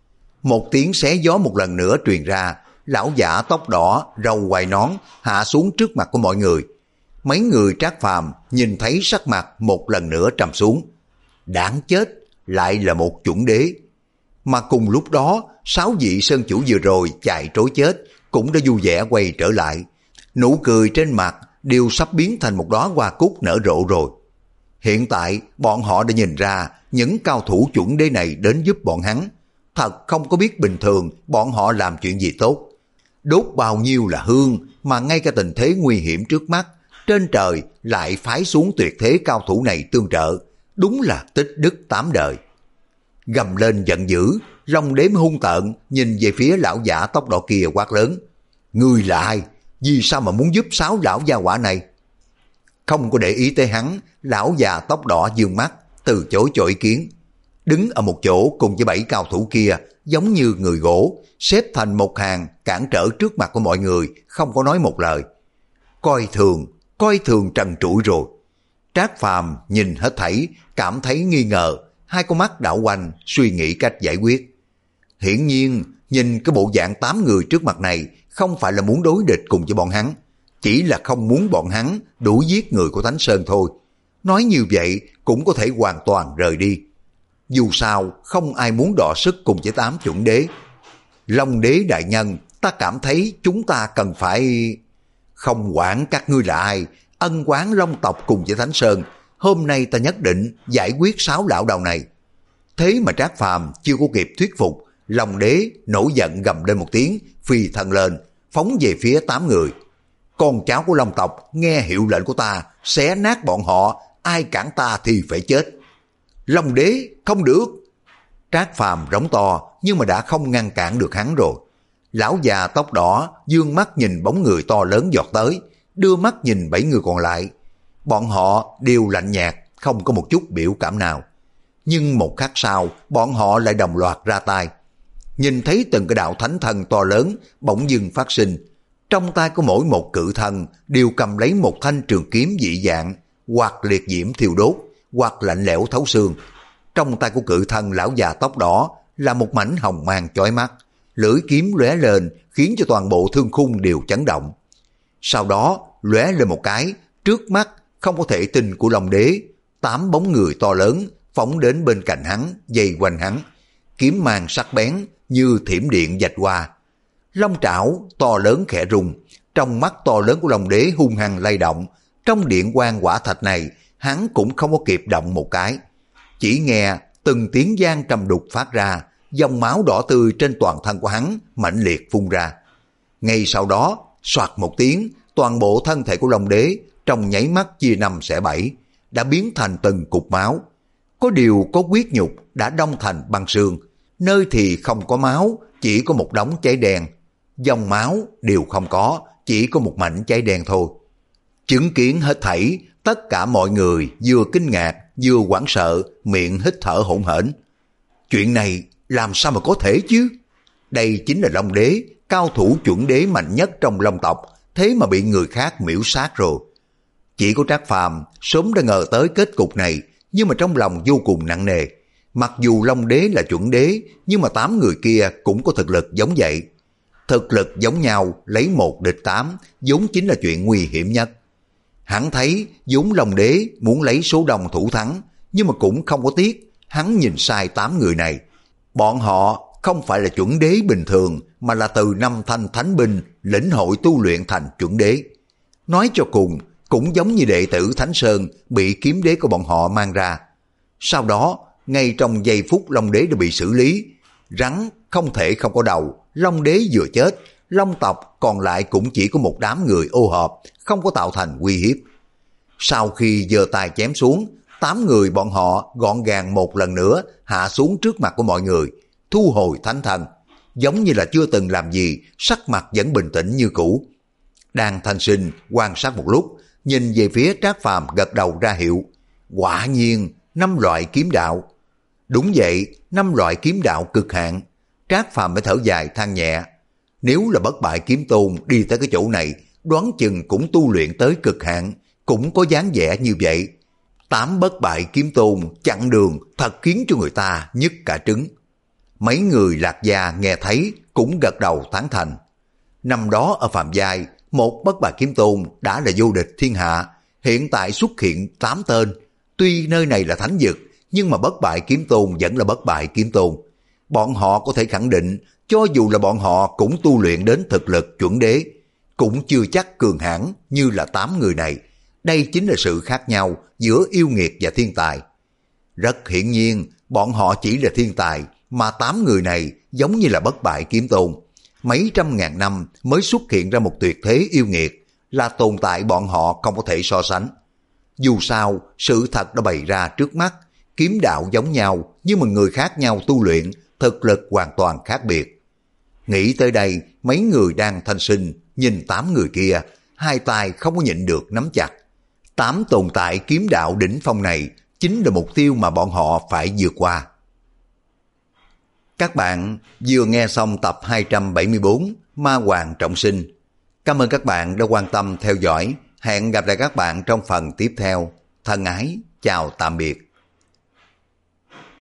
Một tiếng xé gió một lần nữa truyền ra, lão giả tóc đỏ, râu quai nón hạ xuống trước mặt của mọi người. Mấy người Trác Phàm nhìn thấy sắc mặt một lần nữa trầm xuống. Đáng chết, lại là một chuẩn đế. Mà cùng lúc đó, sáu vị sơn chủ vừa rồi chạy trối chết cũng đã vui vẻ quay trở lại. Nụ cười trên mặt đều sắp biến thành một đóa hoa cúc nở rộ rồi. Hiện tại bọn họ đã nhìn ra những cao thủ chuẩn đế này đến giúp bọn hắn. Thật không có biết bình thường bọn họ làm chuyện gì tốt. Đốt bao nhiêu là hương mà ngay cả tình thế nguy hiểm trước mắt, trên trời lại phái xuống tuyệt thế cao thủ này tương trợ. Đúng là tích đức tám đời. Gầm lên giận dữ, Long Đế hung tợn nhìn về phía lão giả tóc đỏ kia quát lớn. Ngươi là ai? Vì sao mà muốn giúp sáu lão gia hỏa này? Không có để ý tới hắn, lão già tóc đỏ dương mắt, từ chối cho ý kiến. Đứng ở một chỗ cùng với bảy cao thủ kia, giống như người gỗ, xếp thành một hàng cản trở trước mặt của mọi người, không có nói một lời. Coi thường, coi thường trần trụi rồi. Trác Phàm nhìn hết thảy, cảm thấy nghi ngờ, hai con mắt đảo quanh, suy nghĩ cách giải quyết. Hiển nhiên, nhìn cái bộ dạng tám người trước mặt này, không phải là muốn đối địch cùng với bọn hắn, chỉ là không muốn bọn hắn đuổi giết người của Thánh Sơn thôi. Nói như vậy cũng có thể hoàn toàn rời đi. Dù sao, không ai muốn đọ sức cùng với tám chuẩn đế. Long đế đại nhân, ta cảm thấy chúng ta cần phải... Không quản các ngươi là ai, ân oán Long tộc cùng với Thánh Sơn, hôm nay ta nhất định giải quyết sáu lão đầu này. Thế mà Trác Phàm chưa có kịp thuyết phục, Long đế nổi giận gầm lên một tiếng, phi thân lên, phóng về phía tám người. Con cháu của Long tộc nghe hiệu lệnh của ta, xé nát bọn họ, ai cản ta thì phải chết. Long đế không được. Trác Phàm rống to nhưng mà đã không ngăn cản được hắn rồi. Lão già tóc đỏ dương mắt nhìn bóng người to lớn giọt tới, đưa mắt nhìn bảy người còn lại. Bọn họ đều lạnh nhạt, không có một chút biểu cảm nào. Nhưng một khắc sau, bọn họ lại đồng loạt ra tay. Nhìn thấy từng cái đạo thánh thần to lớn bỗng dưng phát sinh. Trong tay của mỗi một cự thần đều cầm lấy một thanh trường kiếm dị dạng, hoặc liệt diễm thiêu đốt, hoặc lạnh lẽo thấu xương. Trong tay của cự thần lão già tóc đỏ là một mảnh hồng mang chói mắt, lưỡi kiếm lóe lên khiến cho toàn bộ thương khung đều chấn động. Sau đó lóe lên một cái, trước mắt không có thể tin của Long đế, tám bóng người to lớn phóng đến bên cạnh hắn, dây quanh hắn, kiếm mang sắc bén như thiểm điện vạch qua. Long trảo to lớn khẽ rung, trong mắt to lớn của Long đế hung hăng lay động. Trong điện quang quả thạch này, hắn cũng không có kịp động một cái. Chỉ nghe từng tiếng vang trầm đục phát ra, dòng máu đỏ tươi trên toàn thân của hắn mãnh liệt phun ra. Ngay sau đó, soạt một tiếng, toàn bộ thân thể của Long đế trong nháy mắt chia năm xẻ bảy, đã biến thành từng cục máu. Có điều có huyết nhục đã đông thành băng xương, nơi thì không có máu, chỉ có một đống cháy đen. Dòng máu đều không có, chỉ có một mảnh cháy đen thôi. Chứng kiến hết thảy, tất cả mọi người vừa kinh ngạc, vừa hoảng sợ, miệng hít thở hổn hển. Chuyện này làm sao mà có thể chứ? Đây chính là Long đế, cao thủ chuẩn đế mạnh nhất trong Long tộc, thế mà bị người khác miễu sát rồi. Chỉ có Trác Phàm sớm đã ngờ tới kết cục này, nhưng mà trong lòng vô cùng nặng nề. Mặc dù Long đế là chuẩn đế, nhưng mà tám người kia cũng có thực lực giống vậy. Thực lực giống nhau, lấy một địch tám, vốn chính là chuyện nguy hiểm nhất. Hắn thấy vốn Long đế muốn lấy số đông thủ thắng, nhưng mà cũng không có tiếc, hắn nhìn sai tám người này. Bọn họ không phải là chuẩn đế bình thường, mà là từ năm thanh thánh binh lĩnh hội tu luyện thành chuẩn đế. Nói cho cùng, cũng giống như đệ tử Thánh Sơn bị kiếm đế của bọn họ mang ra. Sau đó, ngay trong giây phút Long đế đã bị xử lý, rắn không thể không có đầu, Long đế vừa chết, Long tộc còn lại cũng chỉ có một đám người ô hợp, không có tạo thành uy hiếp. Sau khi giơ tay chém xuống, tám người bọn họ gọn gàng một lần nữa hạ xuống trước mặt của mọi người, thu hồi thánh thần, giống như là chưa từng làm gì, sắc mặt vẫn bình tĩnh như cũ. Đan Thanh Sinh quan sát một lúc, nhìn về phía Trác Phàm gật đầu ra hiệu. Quả nhiên, năm loại kiếm đạo. Đúng vậy, năm loại kiếm đạo cực hạn. Trác Phàm mới thở dài than nhẹ. Nếu là bất bại kiếm tôn đi tới cái chỗ này, đoán chừng cũng tu luyện tới cực hạn, cũng có dáng vẻ như vậy. Tám bất bại kiếm tôn chặn đường thật khiến cho người ta nhức cả trứng. Mấy người Lạc Gia nghe thấy cũng gật đầu tán thành. Năm đó ở Phạm Giai, một bất bại kiếm tôn đã là vô địch thiên hạ, hiện tại xuất hiện tám tên. Tuy nơi này là thánh vực, nhưng mà bất bại kiếm tôn vẫn là bất bại kiếm tôn. Bọn họ có thể khẳng định, cho dù là bọn họ cũng tu luyện đến thực lực chuẩn đế, cũng chưa chắc cường hãn như là tám người này. Đây chính là sự khác nhau giữa yêu nghiệt và thiên tài. Rất hiển nhiên, bọn họ chỉ là thiên tài, mà tám người này giống như là bất bại kiếm tôn. Mấy trăm ngàn năm mới xuất hiện ra một tuyệt thế yêu nghiệt, là tồn tại bọn họ không có thể so sánh. Dù sao, sự thật đã bày ra trước mắt, kiếm đạo giống nhau, nhưng mà người khác nhau tu luyện, thực lực hoàn toàn khác biệt. Nghĩ tới đây, mấy người đang Thanh Sinh nhìn tám người kia, hai tay không có nhịn được nắm chặt. Tám tồn tại kiếm đạo đỉnh phong này chính là mục tiêu mà bọn họ phải vượt qua. Các bạn vừa nghe xong tập hai trăm bảy mươi bốn Ma Hoàng Trọng Sinh. Cảm ơn các bạn đã quan tâm theo dõi. Hẹn gặp lại các bạn trong phần tiếp theo. Thân ái, chào tạm biệt.